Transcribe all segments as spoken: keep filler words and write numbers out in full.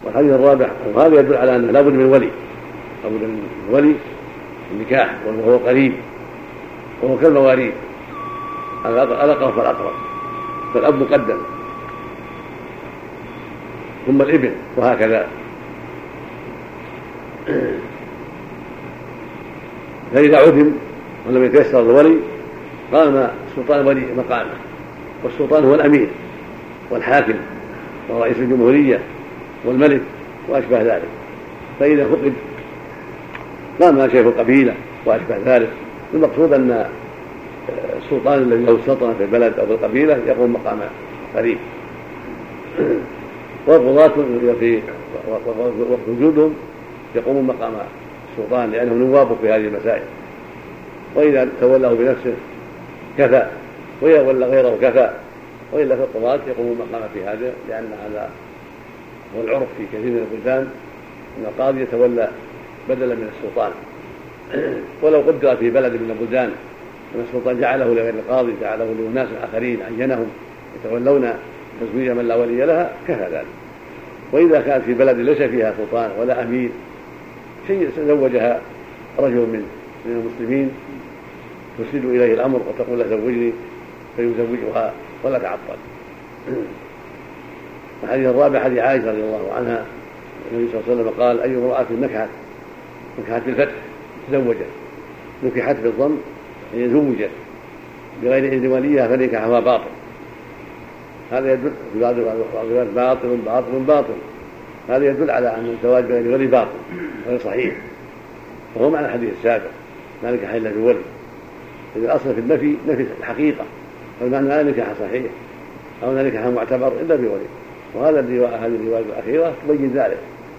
والحديث الرابع وهذا يدل على أنه لا بد من ولي، لا بد من ولي النكاح وهو قريب، وهو كالمواريث الأقرب فالأقرب، فالأب مقدم ثم الابن وهكذا. فإذا عدم ولم يتيسر الولي قام السلطان ولي مقامه، والسلطان هو الأمير والحاكم ورئيس الجمهورية والملك وأشبه ذلك. فإذا فقد قام شيخ القبيلة وأشبه ذلك. المقصود أن السلطان الذي له السلطنة في البلد أو في القبيلة يقوم مقام قريب، والقضاة في وقت وجودهم يقومون مقام السلطان لأنهم نواب في هذه المسائل. وإذا تولاه بنفسه كفى، وإذا ولى غيره كفى، وإلا في القضاة يقومون مقام في هذا، لأن هذا هو العرف في كثير من البلدان أن القاضي يتولى بدلا من السلطان. ولو قدر في بلد من البلدان أن السلطان جعله لغير القاضي، جعله لأناس آخرين عينهم يتولون تزويج من لا ولي لها كفى ذلك. وإذا كانت في بلد ليس فيها سلطان ولا أمير شيء زوجها رجل من من المسلمين ترسل إليه الأمر وتقول له زوجني فيزوجها ولا تعطل. الحديث الرابع حديث عائشة رضي الله عنها النبي صلى الله عليه وسلم قال: أي امرأة نكحت نكحت بالفتح تزوجت، نكحت بالضم يعني زوجت بغير إذن وليها فنكحها باطل. هذا يدل في بعض الروايات باطل باطل باطل، هذا يدل على أن الزواج بغير ولي باطل غير صحيح، وهو معنى الحديث السابق لا نكح إلا بولي. إذا الأصل في النفي نفي الحقيقة، فالمعنى لا نكح صحيح أو لا نكح معتبر إلا بولي، وهذا هذه الرواية الأخيرة تبين ذلك.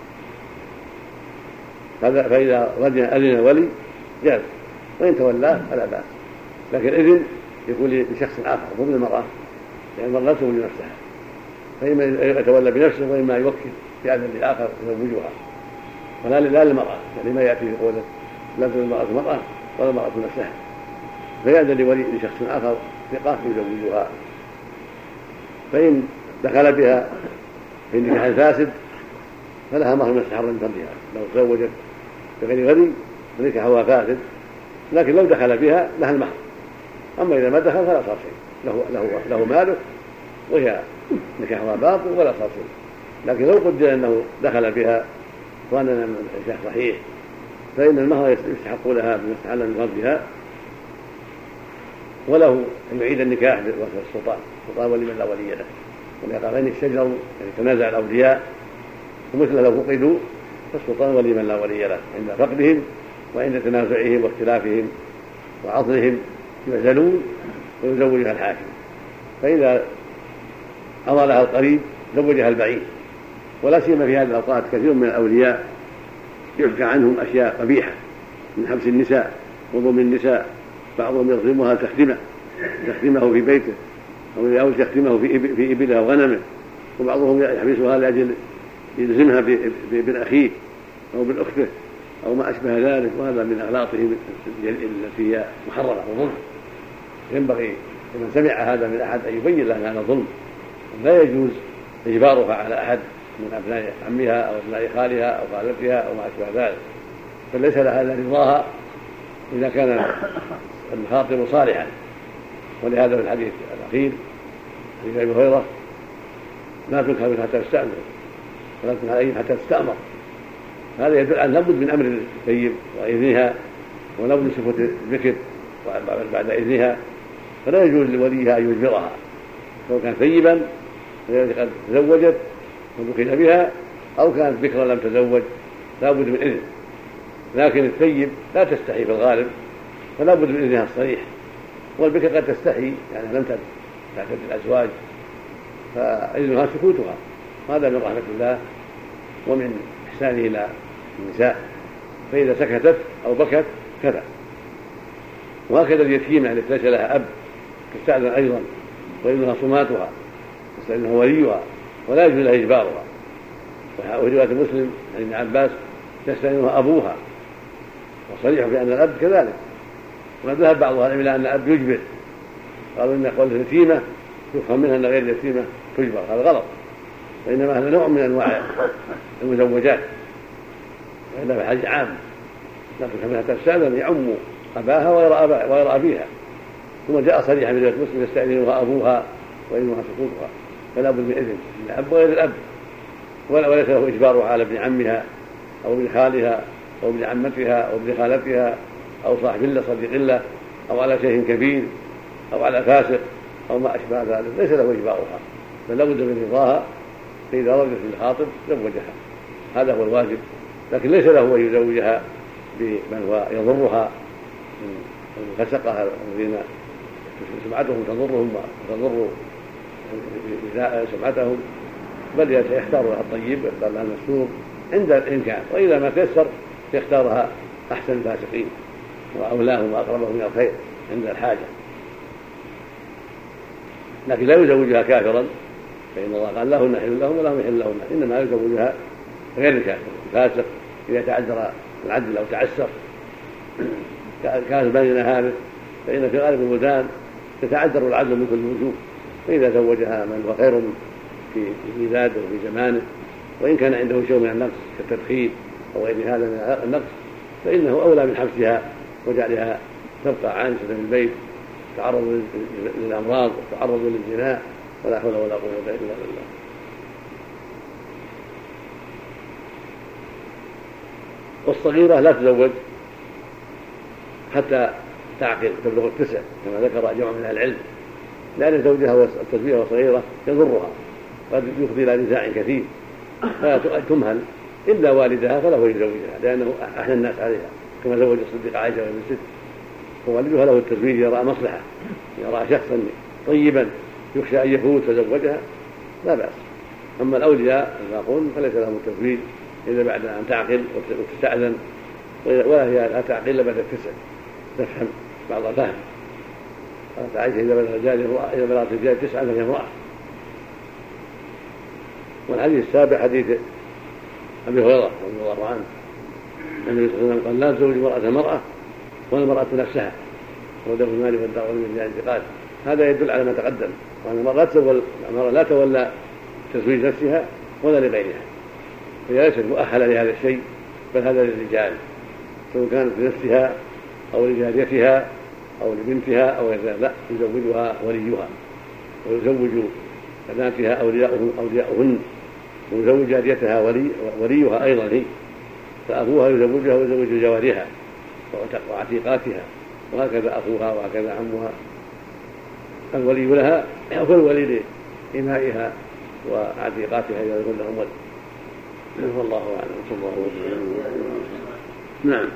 فإذا أذن ولي جاز، وإن تولاه فلا بأس، لكن إذن يكون لشخص آخر مو للمرأة، لأن المرأة لا تولي نفسها، فإما يتولى بنفسه وإما يوكل في أذن لآخر يزوجها، فلا لا للمرأة، يعني ما يأتي في قوله لا تولي المرأة المرأة ولا المرأة نفسها، فيأذن لولي لشخص آخر ثقة يزوجها. فإن دخل بها في النكاح الفاسد فلها مهر من استحر من فضلها، لو تزوجت بغير ولي فنكاحها فاسد، لكن لو دخل بها لها المهر. أما إذا ما دخل فلا صار شيء، له, له, له ماله وهي نكاحها باطل ولا صار شيء. لكن لو قدر أنه دخل بها وأن النكاح صحيح فإن المهر يستحق لها بما استحل من فضلها، وله أن يعيد النكاح بواسطة السلطان، السلطان ولي من لا ولي له. ولهذا فإن الشجر يعني تنازع الأولياء ومثل لو فقدوا فالسلطان ولي من لا ولي له عند فقدهم وعند تنازعهم واختلافهم وعضلهم يعزلون ويزوجها الحاكم. فإذا أضى لها القريب زوجها البعيد. ولا سيما في هذه الأوقات كثير من الأولياء يحكى عنهم أشياء قبيحة من حبس النساء وظلم النساء، بعضهم يظلمها تخدمه تخدمه في بيته أو تخدمه في إبله وغنمه، وبعضهم يحبسها لأجل يلزمها بابن أخيه أو بالأخته أو ما أشبه ذلك، وهذا من أغلاطهم التي هي محرمة وظلم. ينبغي لمن سمع هذا من أحد أن يبين له أن هذا ظلم، لا يجوز إجبارها على أحد من أبناء عمها أو أبناء خالها أو خالتها أو ما أشبه ذلك، فليس لها إلا رضاها إذا كان الخاطب صالحا. ولهذا في الحديث الأخير حديث أبي هريرة لا تنكح حتى تستأمر ولا تنكح أي حتى تستأمر. هذا يدل على لابد من أمر الثيب وإذنها، ولابد من صفة الذكر بعد إذنها، فلا يجوز لوليها أن يجبرها سواء كان ثيبا قد تزوجت ودخل بها أو كانت بكرا لم تزوج، لابد من إذن. لكن الثيب لا تستحي في الغالب فلا بد من إذنها الصريح، والبكر قد تستحي يعني لم تعتد الأزواج فإذنها سكوتها. هذا من رحمة الله ومن إحسانه إلى النساء، فإذا سكتت أو بكت كذا. وهكذا اليتيمة التي ليس لها أب تستأذن أيضا، وإذنها صماتها يستأذنها وليها ولا يجوز لها إجبارها. وفي رواية مسلم عن ابن عباس يستأذنها أبوها، وصريح بأن الأب كذلك. وقد ذهب بعض أهل العلم إلى أن الأب يجبر، قالوا إن قول اليتيمة يفهم منها أن غير اليتيمة تجبر، هذا غلط. وإنما هذا نوع من أنواع المزوجات، وإلا بحج عام، لكن كما تستأذن يعم أباها وغير أبيها. ثم جاء صريحا في رواية مسلم يستأذنها أبوها وإنها سقوطها، فلا بد من إذن الأب وغير الأب، وليس له إجبارها على ابن عمها أو ابن خالها أو ابن عمتها أو ابن خالتها أو صاحب الله صديق الله أو على شيخ كبير أو على فاسق أو ما أشبه ذلك، ليس له إجبارها، بل لابد من رضاها، فإذا رضيت بالخاطب زوجها، هذا هو الواجب. لكن ليس له أن يزوجها بمن هو يضرها من الفسقة الذين سمعتهم تضرهم وتضر سمعتهم، بل يختار لها الطيب ويختار لها المستور عند الإمكان، وإذا ما تيسر يختارها أحسن الفاسقين وأولاهم وأقربهم من الخير عند الحاجة. لكن لا يزوجها كافرا، فإن الله قال لهن حل لهم ولهم يحل لهن، إنما يزوجها غير الكافر الفاسق إذا تعذر العدل أو تعسر كان بين هذا، فإن في غالب البلدان يتعذر العدل من كل وجوه، فإذا زوجها من هو خير في بلاده وفي زمانه، وإن كان عنده شيء من النقص كالتدخين أو غير هذا من النقص، فإنه أولى من حبسها وجعلها تبقى عانسة في البيت، تعرض للأمراض وتعرض للزنا، ولا حول ولا قوة إلا بالله. والصغيرة لا تزوج حتى تعقل تبلغ التسع كما ذكر جمع من العلم، لأن زوجها والتزويج وصغيرة يضرها، قد يفضي إلى نزاع كثير، فلا تمهل إلا والدها فله يزوجها، لأنه أحسن الناس عليها، كما زوج الصديق عائشة بن ست، ووالدها له التزويج يرى مصلحة، يرى شخصا طيبا يخشى أن يفوت فزوجها لا بأس. أما الأولياء الباقون فليس لهم التزويج إلا بعد أن تعقل وتستأذن، ولا هي لا تعقل إلا بعد التسع، تفهم بعض الفهم. قالت عائشة إذا بلغ الرجال إذا بلغت الرجال تسعة فهي امرأة. والحديث السابع حديث أبي هريرة رضي الله عنه النبي صلى الله عليه وسلم قال لا تزوج المرأة المرأة ولا المرأة نفسها، رواه مالك والدارمي من الاعتقاد. هذا يدل على ما تقدم، وأن المرأة لا تولى تزويج نفسها ولا لغيرها، فهي ليست مؤهلة لهذا الشيء، بل هذا للرجال، سواء كانت لنفسها أو لجاريتها أو لبنتها أو غير ذلك، لا يزوجها وليها، ويزوج بناتها أولياؤهن، ويزوج جاريتها ولي وليها أيضا هي، فأبوها يزوجها ويزوج جوارها وعتيقاتها، وهكذا أخوها وهكذا عمها. الولي لها والولي لإمائها وعتيقاتها إذا يكون لهم ولي. والله أعلم. صلى الله عليه وسلم. نعم.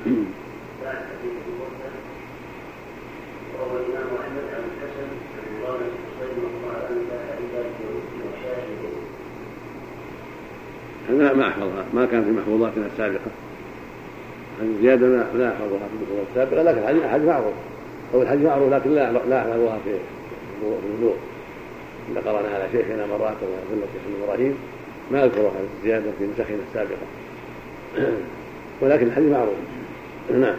أنا ما أحفظها، ما كان في محفوظاتنا السابقة، زيادة لا أحفظها في المحفوظات السابقة، لكن الحج معروف، أو الحج معروف لكن لا لا أحفظها في الوضوء. إذا قرأنا على شيخنا مرات وأظن الشيخ إبراهيم ما أذكرها زيادة في نسخنا السابقة، ولكن الحج معروف. نعم.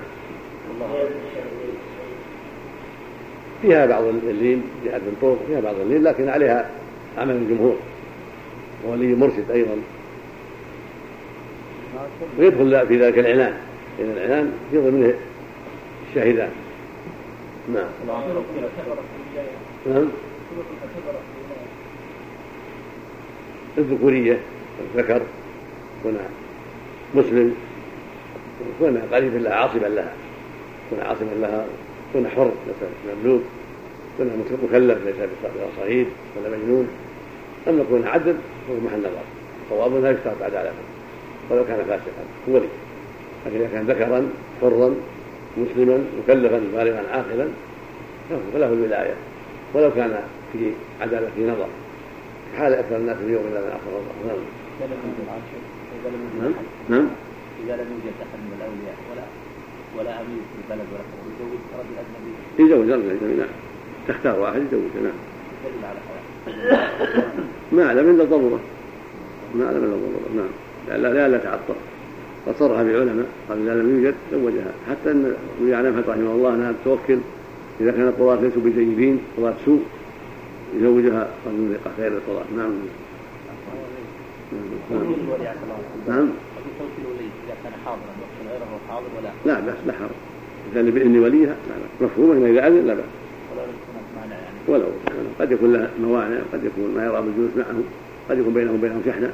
فيها بعض اللين جاء بن طوف فيها بعض اللين، لكن عليها عمل الجمهور، ولي مرشد أيضا، ويدخل في ذلك العنان، لأن العنان في ضمنه الشاهدان. نعم. نعم. الذكورية الذكر كنا مسلم، كنا قريبا لها عاصما لها، كنا عاصما لها، كنا حر ليس مملوك، كنا مكلف ليس بصغير ولا مجنون. أما كنا عدل فهو محل نظر، صواب لا يشترط عدالته ولو كان فاسقا هو لي، لكن إذا كان ذكرا حرا مسلما مكلفا بالغا عاقلا فله الولاية ولو كان في عدالة في نظر، حال أكثر الناس اليوم إلى من أخر الله. نعم. نعم. إذا لم يوجد أحد من الأولياء ولا ولا أمير في البلد ولا يزوج رجل أجنبي. يزوج رجل أجنبي. نعم. تختار واحد يزوج. نعم. دليل على حياة. ما أعلم إلا ضرورة. ما أعلم إلا ضرورة. نعم. لا لا لا تعطل. فصرها بعلماء قال إذا لم يوجد زوجها، حتى أن يعلم رحمه الله أنها توكل إذا كان القضاة ليسوا بجيدين قضاة سوء يزوجها رجل ثقة غير القضاة. نعم. نعم. في صوت الولي إذا كان حاضرا وقت غيره هو حاضر ولا لا بأس لا حرج كان بإذن وليها لا بأس مفهوم إن إذا أذن لا بأس ولا يكون مانع يعني ولو يعني قد يكون له موانع قد يكون ما يرى بالجلوس معه قد يكون بينهم وبينهم شحنة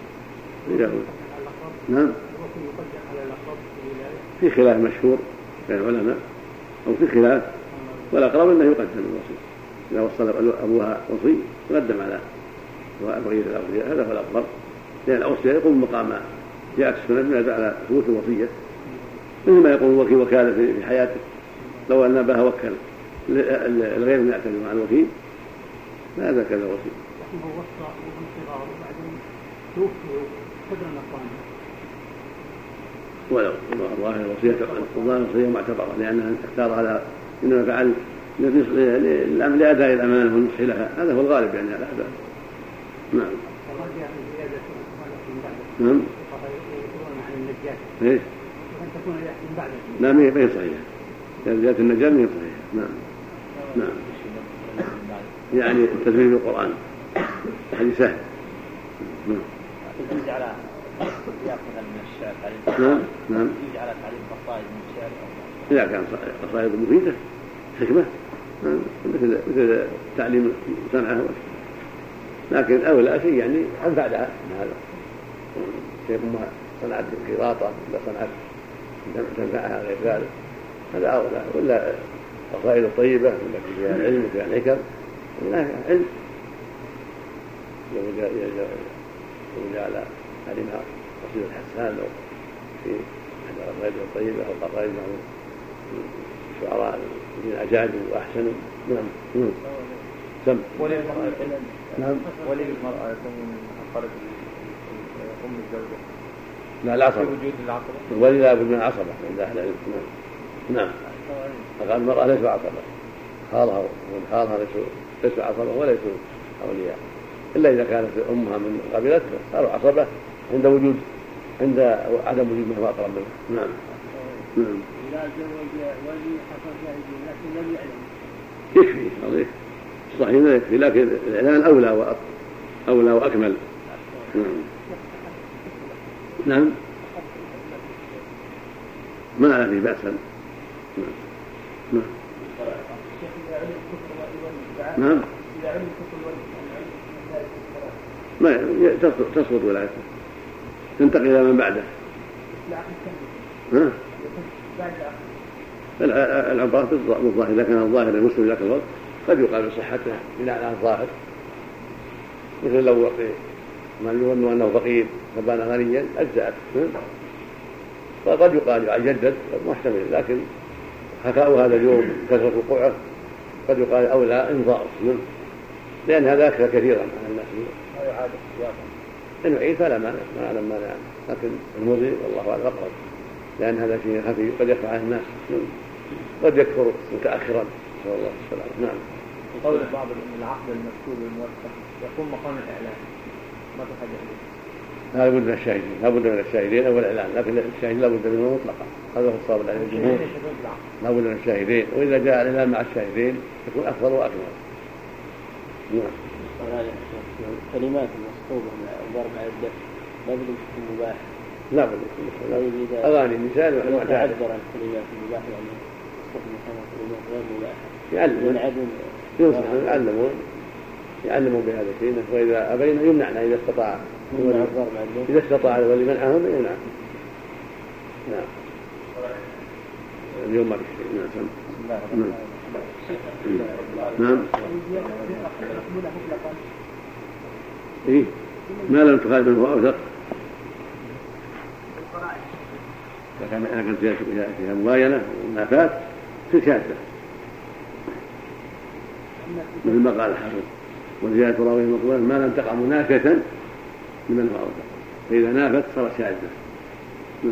نعم في خلاف مشهور بين العلماء أو في خلاف والأقرب أنه يقدم الوصي إذا وصل أبوها وصي يقدم على بقية الأولياء هذا هو الأقرب لأن الأوصياء يقوم مقام جاءت السنة بما على ثبوت الوصية مثل ما يقول الوكيل وكالة في حياته لو أن أباها وكل الغير من يعتمد مع الوكيل هذا كذا وصي هو وصى وهم صغار وبعدين توفوا قدر النقصان ولو الله الوصية الله الوصية معتبرة لأنها اختار على إنما فعل لأداء الأمانة والنصح لها هذا هو الغالب يعني على هذا نعم نعم ايش لا ما هي صحيحة زيادة النجاة ما هي صحيحة نعم نعم يعني التدريب بالقرآن هذه سهل نعم يجي على يأخذ من الشعر نعم نعم يجي على تعليم قصائد من الشعر إذا كان قصائد مفيدة حكمة مثل مثل تعليم صنعة لكن أولى شيء يعني أنفع لها من هذا شيء ما صنعت قراطة ولا صنعت تنفعها غير ذلك هذا أولى ولا قصائد الطيبة ولا فيها العلم وفيها الحكم ولا علم لو جاء لو جاء على علمها قصيدة الحسان أو في أحد القصائد الطيبة أو قصائد معه الشعراء الذين أجادوا وأحسنوا نعم نعم سم ولي المرأة نعم ولي المرأة يكون خارج أم الزوجة لا العصبة وجود العصبة الولي لا بد من العصبة عند أهل العلم نعم نعم فقال المرأة ليسوا عصبة خالها ومن خالها ليسوا عصبة وليسوا أولياء إلا إذا كانت أمها من قبيلته صاروا عصبة عند وجود عند عدم وجود من هو أقرب منه نعم نعم إذا زوج ولي حصل شاهدين لكن لم يعلم يكفي صحيح صحيح لا يكفي لكن الإعلان أولى وأ... أولى وأكمل نعم نعم ما أرى في بأسا نعم نعم نعم ما تسقط ولايته تنتقل إلى من بعده ها العبارة بالظاهر إذا كان الظاهر المسلم ذاك الوقت قد يقال بصحته بناء على الظاهر مثل لو من يظن أنه فقير فبان غنيا أجزأت فقد يقال يجدد محتمل لكن خفاء هذا اليوم كثرة وقوعه قد يقال أولى إمضاء لأن هذا أكثر كثيرا على الناس إن عيد فلا مانع ما أعلم مانع لكن المضي والله أعلم أقرب لأن هذا شيء خفي قد يخفى على الناس قد يكثر متأخرا نسأل الله السلامة نعم قول بعض أن العقد المكتوب الموثق يقوم مقام الإعلان ما تحدث به لا بد من الشاهدين لا بد من الشاهدين أو الإعلان لكن الشاهدين لا بد منه مطلقا هذا هو الصواب عند الجمهور لا بد من الشاهدين وإذا جاء الإعلان مع الشاهدين يكون أفضل وأكمل نعم كلمات المصحوبة من الضرب على الدف لا بد من تكون مباح لا بد من أغاني النساء تعبر عن كلمات المباح يعني تستخدم كلمات غير مباحة يعلمون ينصحون يعلمون يعلموا بهذا الشيء وإذا أبينا يمنعنا إذا استطاع إذا استطاع الولي منعهم يمنع نعم اليوم ما في شيء نعم نعم إيه ما لم تخالف منه أوثق فكان أنا كنت فيها مباينة ومنافات في الكافة مثل ما قال الحافظ وزيادة راويه مقبولة ما لم تقع منافة لمن هو أوثق فإذا نافت صارت شاذة نعم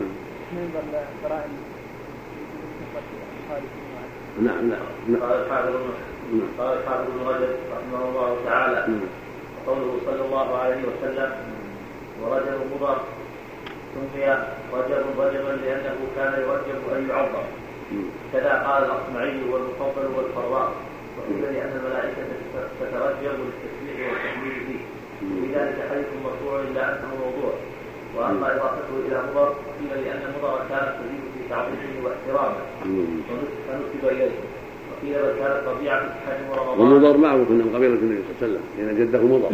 نعم نعم قال الحافظ قال الحافظ ابن رجب رحمه الله تعالى قوله صلى الله عليه وسلم ورجل مضر سمي رجل رجلا لأنه كان يرجب أن يعظم كذا قال الأصمعي والمفضل والفراء وقيل لأن الملائكة تترجب للتسبيح والتحميد فيه في ذلك حديث مرفوع إلا أنه موضوع. وأما إضافته إلى مضر قيل لأن مضر كانت تزيد في تعظيمه واحترامه فنسب إليه، وقيل بل كانت طبيعة الحج ورمضان. ومضر معروف أنه قبيلة النبي صلى الله عليه وسلم لأن جده مضر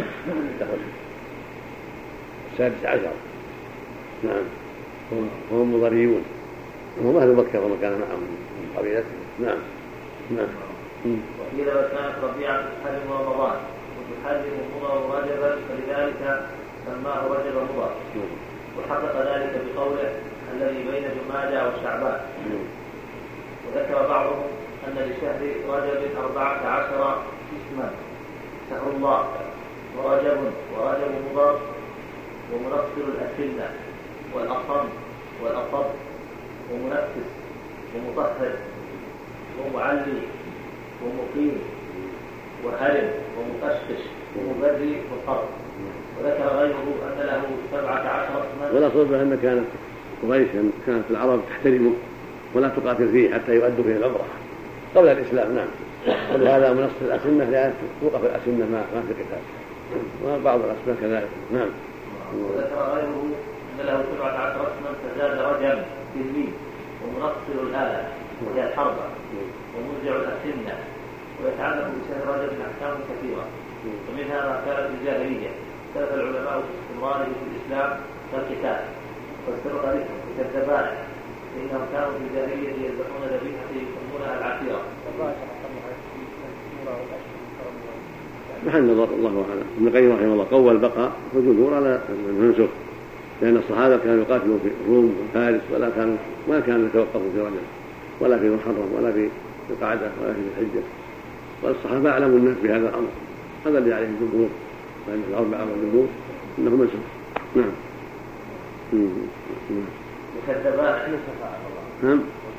السادس عشر. نعم وهم مضريون وهم أهل مكة وما كان معهم من قبيلته. نعم نعم. وقيل بل كانت طبيعة الحج ورمضان وتحرم مضر رجبا فلذلك سماه رجب مضر. وحقق ذلك بقوله الذي بين جمادى وشعبان. وذكر بعضهم أن لشهر رجب أربعة عشر اسما شهر الله ورجب ورجب مضر ومنفر الأسنة والأصم والأصب ومنفس ومطهر ومعلي ومقيم وهرم ومقشقش ومبري وقرب. وذكر غيره أن له سبعة عشر اسما. ولا صدق أن كانت قريش كانت العرب تحترمه ولا تقاتل فيه حتى يؤدوا فيه العمرة قبل الإسلام. نعم. ولهذا منص الأسنة لا توقف الأسنة ما ما في قتال وبعض الأسماء كذلك. نعم. وذكر غيره أن له سبعة عشر اسما فزاد رجم في الميل ومنصر الآلة وهي الحرب ومرجع الأسنة. ويتعلق بشهر رجب أحكام كثيرة ومنها ما كانت الجاهلية اختلف العلماء في استمراره في الإسلام كالقتال والسبق لهم كالذبائح فإنهم كانوا في الجاهلية يذبحون ذبيحة يسمونها العتيرة. محل نظر الله أعلم. ابن القيم رحمه الله قول بقى والجمهور على المنسوخ لأن الصحابة كانوا يقاتلوا في الروم وفارس ولا كانوا ما كانوا يتوقفوا في رجب ولا في محرم ولا في القعدة ولا في الحجة والصحابة أعلموا الناس بهذا الأمر. هذا اللي عليه الجمهور لأن الأربعة والجمهور إنه منسوخ. نعم. وكالذبائح نعم.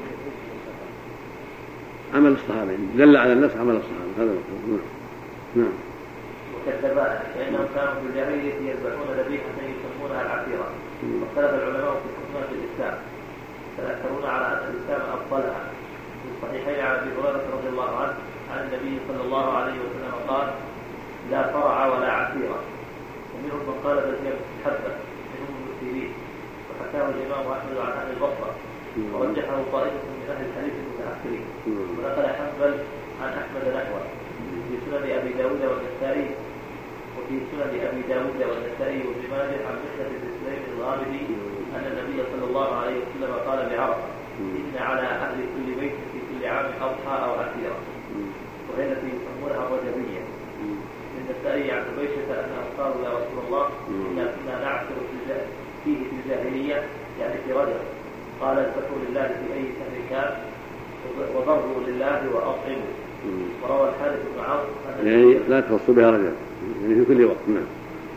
عمل الصحابة دل على الناس عمل الصحابة هذا مفهوم. نعم. وكالذبائح فإنهم كانوا في الجاهلية يذبحون ذبيحة يسمونها العتيرة. واختلف العلماء في حكمها في الإسلام فالأكثرون على أن الإسلام أفضلها. في الصحيحين عن أبي هريرة رضي الله عنه عن النبي صلى الله عليه وسلم قال لا فرع ولا عتيرة. ومنهم من قال بل هي مستحبة منهم المسلمين وحكاه الإمام أحمد عن أهل البصرة ورجحه طائفة من أهل الحديث المتأخرين. ونقل حنبل عن أحمد نحوه في سنن أبي داود والنسائي وفي سنن أبي داود والنسائي وابن ماجه عن مسند بن سليم الغامدي أن النبي صلى الله عليه وسلم قال بعرفة إن على أهل كل بيت في كل عام أضحى أو عتيرة وهي التي يسمونها الرجبية. النسائي عن عبيشة أنهم قالوا يا رسول الله إنا كنا نعثر فيه في الجاهلية يعني في رجب قال اذبحوا لله في أي شهر كان وضروا لله وأطعموا. وروى الحارث بن عوف يعني لا تخص بها رجب يعني في كل وقت. نعم.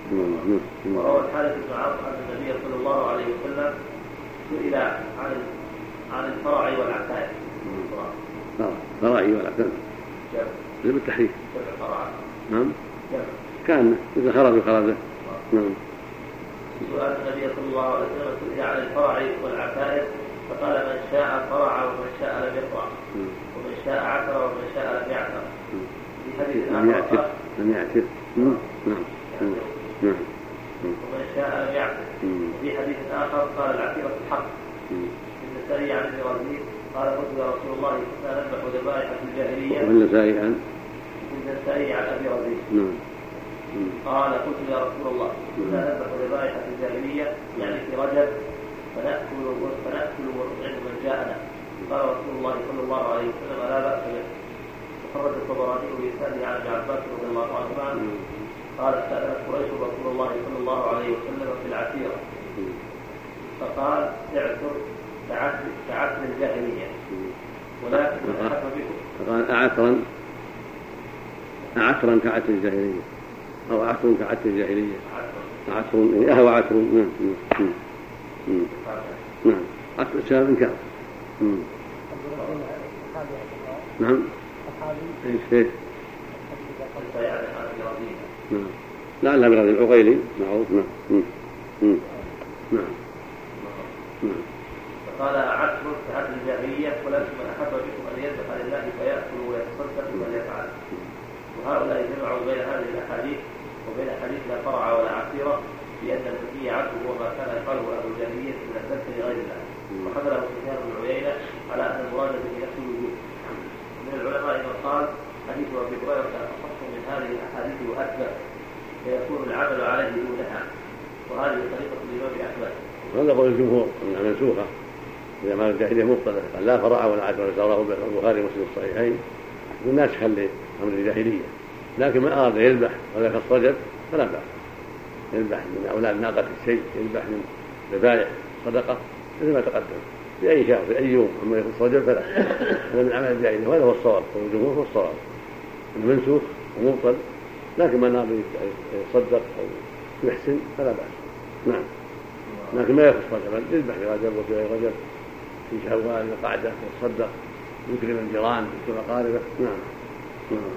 وروى الحارث بن عوف أن النبي صلى الله عليه وسلم سئل عن عن الفرع والعتاية. فرعي والعتاية جمع بالتحريف. نعم. كان إذا خرج خرجه. نعم. سؤال النبي صلى الله عليه وسلم سئل عن الفرع والعتائر فقال من شاء فرع ومن شاء لم يفرع ومن شاء عثر ومن شاء لم يعثر. في حديث لم يعثر لم يعثر. نعم نعم. ومن شاء لم يعثر. وفي حديث آخر قال العتيرة الحق. النسائي عن ابن رزين قال قلت يا رسول الله كنا نذبح ذبائح في الجاهلية. والنسائي عن النسائي عن أبي رزين قال قلت يا رسول الله كنا نذبح ذبائح في الجاهلية يعني في رجب فنأكل فنأكل ونطعم من جاءنا. قال رسول الله صلى الله عليه وسلم لا بأس به. وخرج الطبراني بإسناده عن ابن عباس رضي الله عنهما قال استأذنت قريش رسول الله صلى الله عليه وسلم في العتيرة فقال اعثر كعثر الجاهلية ولكن أحب بكم. فقال أعثرا أعثرا كعثر الجاهلية أو أعثر كعثر الجاهلية. عثر يعني أهوى عثر. نعم نعم نعم. عثر شاب كعثر. نعم. ايش ايش؟ نعم. لعلها برد العقيلي معروف. نعم نعم نعم. فقال عثر كعثر الجاهلية ولكن من أحب بكم أن يذبح لله فيأكل ويتصدق وليفعل. وهؤلاء جمعوا بين هذه الأحاديث وبين حديث لا فرع وحمله سفيان بن عيينة على أن المراد به نفس الوجود. ومن العلماء من قال حديث أبي هريرة أصح من هذه الأحاديث وأثبت فيكون العمل عليه دونها، وهذه طريقة الإمام أحمد. هذا قول الجمهور أنها منسوخة إذا ما الجاهلية مبطلة، قال لا فرع ولا عدل ولا ساره البخاري ومسلم الصحيحين والناسخ لأمر الجاهلية. لكن من أراد يذبح ولا يخص رجب فلا بأس، يذبح من أولاد ناقة الشيء، يذبح من ذبائح صدقة مثل ما تقدم في أي شهر في أي يوم، أما يخص رجب فلا. هذا من أعمال الجاهلية وهذا هو الصواب، والجمهور هو الصواب أنه منسوخ ومبطل، لكن من أراد يصدق أو يحسن فلا بأس. نعم. لكن ما يخص رجبا، يذبح في رجب وفي غير رجب، في شوال القعدة يتصدق، يكرم الجيران يكرم أقاربه. نعم. نعم.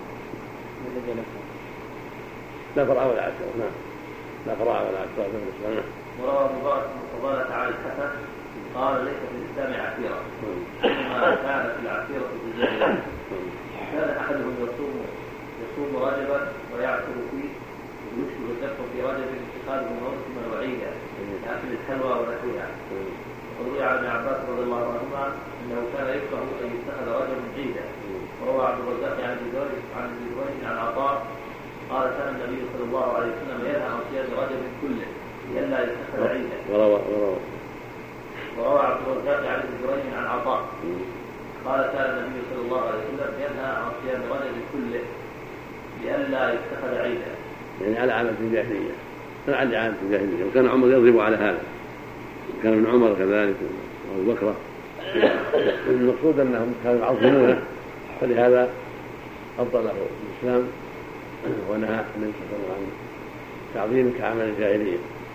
لا فرع ولا عدل. نعم. لا فرع ولا عدل. نعم. وروى مبارك بن فضالة عن الحسن قال ليس في الإسلام عسيرة، إنما كانت العسيرة في الجاهلية. كان أحدهم يصوم يصوم رجبا ويعسر فيه ويشبه الذبح في رجب اتخاذه موسما وعيدا لأكل الحلوى ونحوها. وروي عن ابن عباس رضي الله عنهما أنه كان يكره أن يتخذ رجب عيدا. وروى عبد الرزاق عن ابن جريج عن عطاء قال كان النبي صلى الله عليه وسلم ينهى عن صيام رجب كله لئلا يتخذ عيدا. وروى وروى وروى عبد الرزاق عن ابن جريج عن عطاء قال كان النبي صلى الله عليه وسلم ينهى عن صيام رجب كله لئلا يتخذ عيدا، يعني على عامة الجاهلية، كان على عامة الجاهلية. وكان عمر يضرب على هذا، كان ابن عمر كذلك وابو بكر. المقصود انهم كانوا يعظمونه، فلهذا ابطله الاسلام ونهى النبي صلى الله عليه وسلم عن تعظيم كعمل الجاهلية.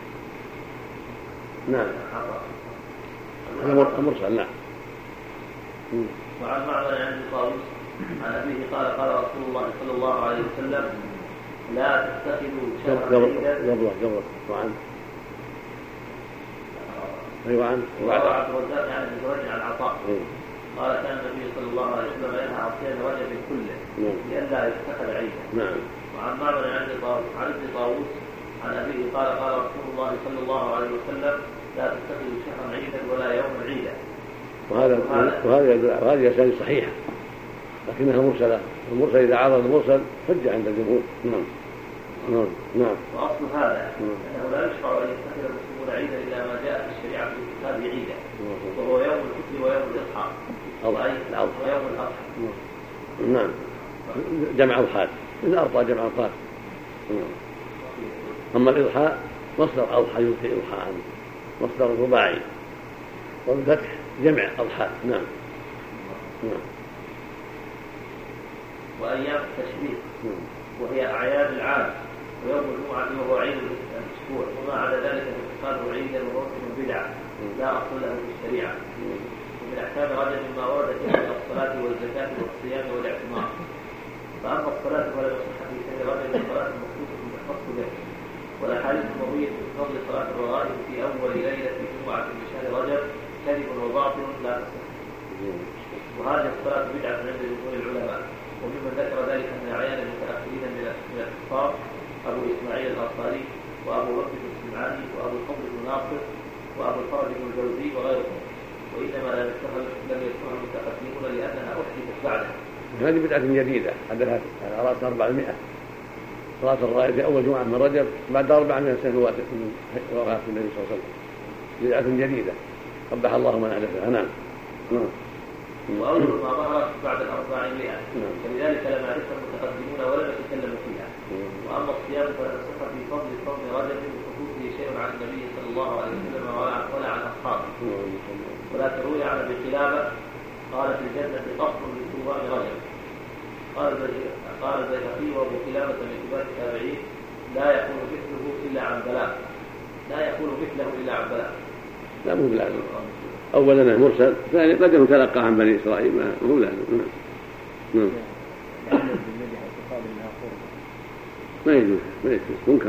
نعم. هذا مرسل. نعم. وعن معمر عن طاووس عن أبيه قال قال رسول الله صلى الله عليه وسلم لا تتخذوا شهرا عيدا. قبله قبله وعن أيوة عن وعن عبد الرزاق عن ابن جريج عن عطاء قال كان النبي صلى الله عليه وسلم ينهى عن صيام رجب كله لئلا يتخذ عيدا. نعم. وعن معمر عن ابن طاووس عن أبيه قال قال رسول الله صلى الله عليه وسلم لا تتخذوا شهرا عيدا ولا يوما عيدا. وهذا وهذه وهذه أسانيد صحيحة لكنها مرسلة، المرسل إذا عارض المرسل حجة عند الجمهور. نعم. نعم. نعم. وأصل هذا أنه لا يشرع أن يتخذ المسلمون عيدا إلا ما جاء في الشريعة باتخاذ عيدا، وهو يوم الفطر ويوم الإضحى ويوم الأضحى. نعم. جمع أضحى إذا أرضى جمع أضحى. أما الإضحى مصدر أضحى يضحي إضحاء، مصدر رباعي، والفتح جمع أضحى. نعم. نعم. وأيام التشريق وهي أعياد العام، ويوم الجمعة وهو عيد الأسبوع، وما عدا ذلك فاتخاذه عيدا وموسم بدعة لا أصل له في الشريعة. ومن أحكام رجب ما ورد فيه من الصلاة والزكاة والصيام والاعتمار. فأما الصلاة فلا تصح في شهر رجب الصلاة المخصوصة تختص به، والأحاديث المروية في فضل صلاة الرغائب في أول ليلة في جمعة في شهر رجب كذب وباطل لا تصح. وهذه الصلاة بدعة عند جمهور العلماء. وممن ذكر ذلك من أعيان المتأخرين من الكفار أبو إسماعيل الأنصاري وأبو بكر السمعاني وأبو الفضل بن ناصر وأبو الفرج بن الجوزي وغيرهم، وإنما لم يذكرها المتقدمون لأنها أحدثت بعده. هذه بدعة جديدة حدثت على رأس أربعمائة، صلاة الرغائب في أول جمعة من رجب بعد أربعمائة سنة من وفاة النبي صلى الله عليه وسلم، بدعة جديدة قبح الله من أحدثها. نعم. نعم. وأول ما ظهرت بعد الأربعمائة، فلذلك لم يعرفها المتقدمون ولم يتكلموا فيها. وأما الصيام فلا تصح في فضل صوم رجب وخصوصه شيء عن النبي صلى الله عليه وسلم ولا عن أصحابه. ولكن روي عن أبي قلابة قال في الجنة قصر لصوام رجب. قال البيهقي وأبو قلابة من كبار التابعين لا يكون مثله إلا عن بلاء، لا يكون مثله إلا عن بلاء. لا مو بلازم. أولا مرسل، ثانيا قد يكون تلقى عن بني إسرائيل، ما هو لازم. نعم. ما يجوز، ما يجوز، منكر.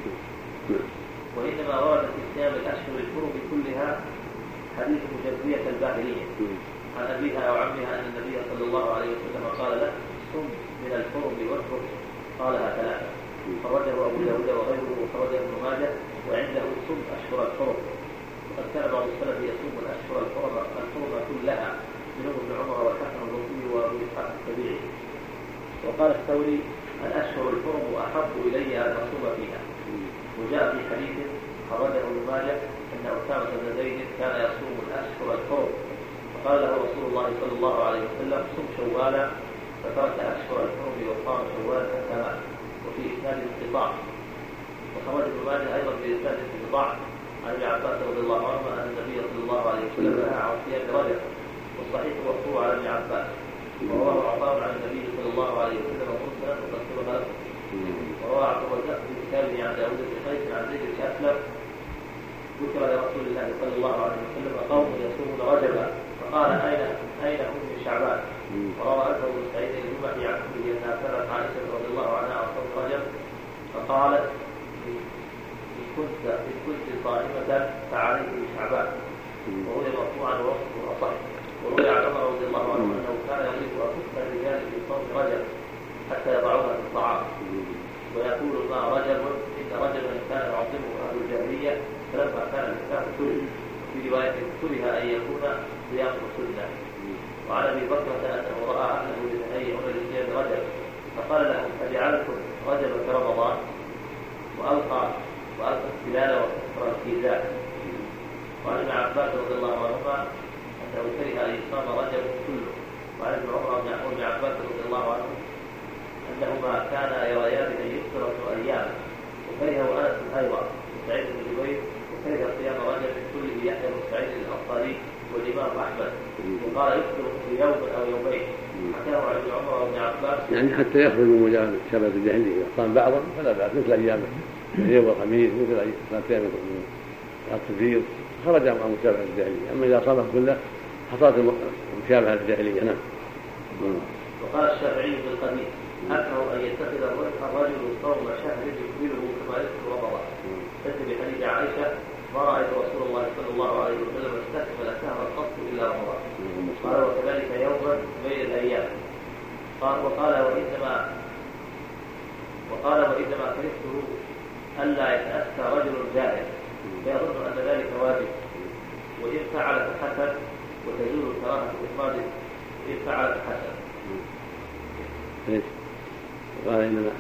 وإنما ورد في صيام الأشهر الحرم كلها حديث مجزية الباهلية عن أبيها وعمها أن النبي صلى الله عليه وسلم قال له صم من الحرم واترك، قالها ثلاثة. خرجه أبو داود وغيره وخرجه ابن ماجه وعنده صم أشهر الحرم. قد كان بعض السلف يصوم الاشهر الحرمه الحرمه كلها منهم ابن عمر والحسن البصري وابو اسحاق السبيعي. وقال الثوري الاشهر الحرم احب الي ان اصوم فيها. وجاء في حديث خرجه ابن ماجه ان اسامه بن زيد كان يصوم الاشهر الحرم فقال له رسول الله صلى الله عليه وسلم صم شوالا فترك اشهر الحرم وصام شوالا حتى مات. وفي اسناد انقطاع. وخرج ابن ماجه ايضا في اسناد انقطاع عن ابن عباس رضي الله عنهما ان النبي صلى الله عليه وسلم نهى عن صيام رجب. والصحيح مرفوع على ابن عباس ورواه عطاء عن النبي صلى الله عليه وسلم مرسلا وتفسيرها له. وروى عبد الرزاق في كتابه عن داوود بن قيس عن زيد بن اسلم ذكر لرسول الله صلى الله عليه وسلم قوم يصومون رجبا فقال اين اين هم من شعبان. وروى انه بن سعيد الجمعي عن ابي انها سالت عائشه رضي الله عنها عن صوم رجب فقالت ان كنت ان كنت صائمه فعليه شعبان. وهو مرفوعا ووصفه اصح. وروي عن عمر رضي الله عنه انه كان يضيف اكف الرجال في صوم رجب حتى يضعوها في الطعام ويقول ما رجب ان رجبا كان يعظمه اهل الجاهليه فلما كان الاسلام كره. في روايه كره ان يكون صيام سنه. وعن ابي بكر انه راى اهله يتهيئون لصيام رجب فقال لهم اجعلكم رجب كرمضان والقى والقى الهلال وكسر الكيزان. وعن ابن عباس رضي الله عنهما انه كره ان يصام رجب كله. وعن ابن عمر وابن عباس رضي الله عنه انهما كانا يريان ان يفطر اياما. وكرهه انس ايضا وسعيد بن جبير وكره صيام رجب كله يحيى بن سعيد الانصاري والامام احمد وقال يفطر في يوم او يومين. حكاه عن ابن عمر وابن عباس يعني حتى يخرج من مجال شباب الجاهليه اذا صام بعضا فلا باس مثل ايام اليوم والخميس مثل ايام التفطير خرج عن مشابهه الجاهليه. اما اذا صامه كله حصلت مشابهه الجاهليه. نعم. وقال الشافعي في القديم اكره ان يتخذ الرجل صوم شهر يكمله كما يذكر رمضان. تأتي بحديث عائشه ما رايت رسول الله صلى الله عليه وسلم استكمل شهرا قط الا رمضان. قال وكذلك يوما بين الايام. قال وقال وانما وقال وانما كرهته الا يتاسى رجل جاهل فيظن ان ذلك واجب وان فعل فحسن وتزول كراهه افراد ان فعل فحسن. ايش؟ قال انما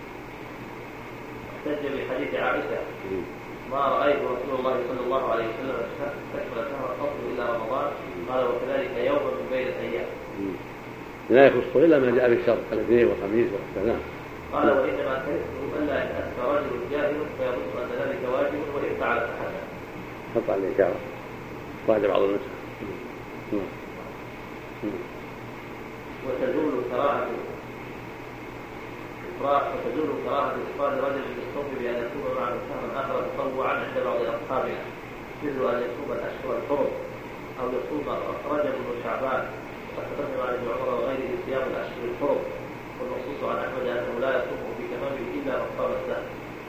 احتج بحديث عائشه ما رايت رسول الله صلى الله عليه وسلم استكمل شهر قط الا رمضان. قال وكذلك يوما من بين الايام. لا يخص الا ما جاء بالشرط الاثنين والخميس والسلام. قال وانما كرهته الا يتاسى رجل جاهل فيظن ان ذلك واجب وان فعل فحسن. حط عليه اشاره راجع بعض النسخ. وتزول كراهه وتزول كراهه افراد رجل بالصوم بان يصوم معه شهرا اخر تطوعا عند بعض اصحابنا مثل ان يصوم الاشهر الحرم او يصوم رجب وشعبان. وقد تقدم عن ابن عمر وغيره صيام الاشهر الحرم والمخصوص عن احمد انه لا يصومه في تمامه الا من صام السنه.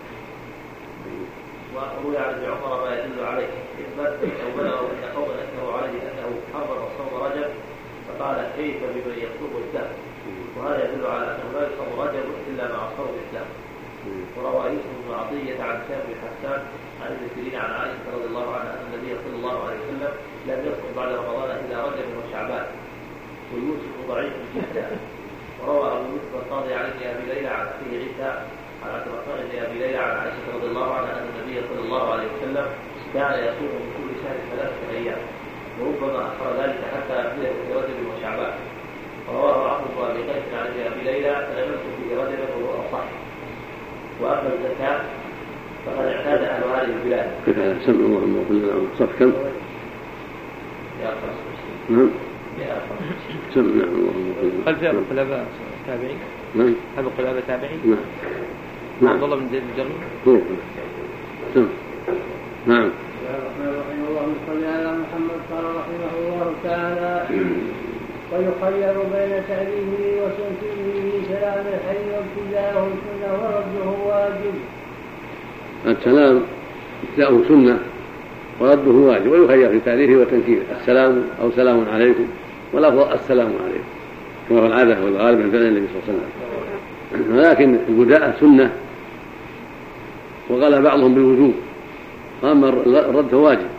وروي عن ابن عمر ما يدل عليه اثبات انه بلغ ان قوما انكروا عليه انه حرم صوم رجب فقال كيف بمن يصوم الدهر. وهذا يدل على انه لا يصوم رجب الا مع صوم الدهر. وروى يوسف بن عطيه عن سام بن حسان عن ابن سيرين عن عائشه رضي الله عنها ان النبي صلى الله عليه وسلم لم يصوم بعد رمضان الا رجب وشعبان. ويوسف ضعيف جدا. وروى ابو يوسف القاضي عن ابن ابي ليلى عن اخيه عيسى عن عبد الرحمن بن ابي ليلى عن عائشه رضي الله عنها ان النبي صلى الله عليه وسلم كان يصوم من كل شهر ثلاثه ايام وربما اخر ذلك حتى يبلغ في رجب وشعبان. ورواه عمرو بن ابي قيس عن ابي ليلى فلم في رجب وهو اصح. واما الزكاه فقد اعتاد اهل هذه البلاد. كيف هذا سمع اللهم وكل صف كم؟ يا خمس. نعم. يا خمس. سمع اللهم وكل. هل في ابو قلابه تابعي؟ نعم. ابو قلابه تابعي؟ نعم. نعم. عبد الله بن زيد الجرمي؟ هو. سمع. نعم. رحمه الله صل على محمد. قال رحمه الله تعالى ويخير بين تأليفه وتنفيذه سلام الحي وابتداءه سنة ورده واجب. السلام ابتداءه سنة ورده واجب ويخير في تأليفه وتنكيره السلام أو سلام عليكم والأفضل السلام عليكم كما هو العادة والغالب من فعل النبي صلى الله عليه وسلم. ولكن البداءة سنة وقال بعضهم بالوجوب وأما الرد واجب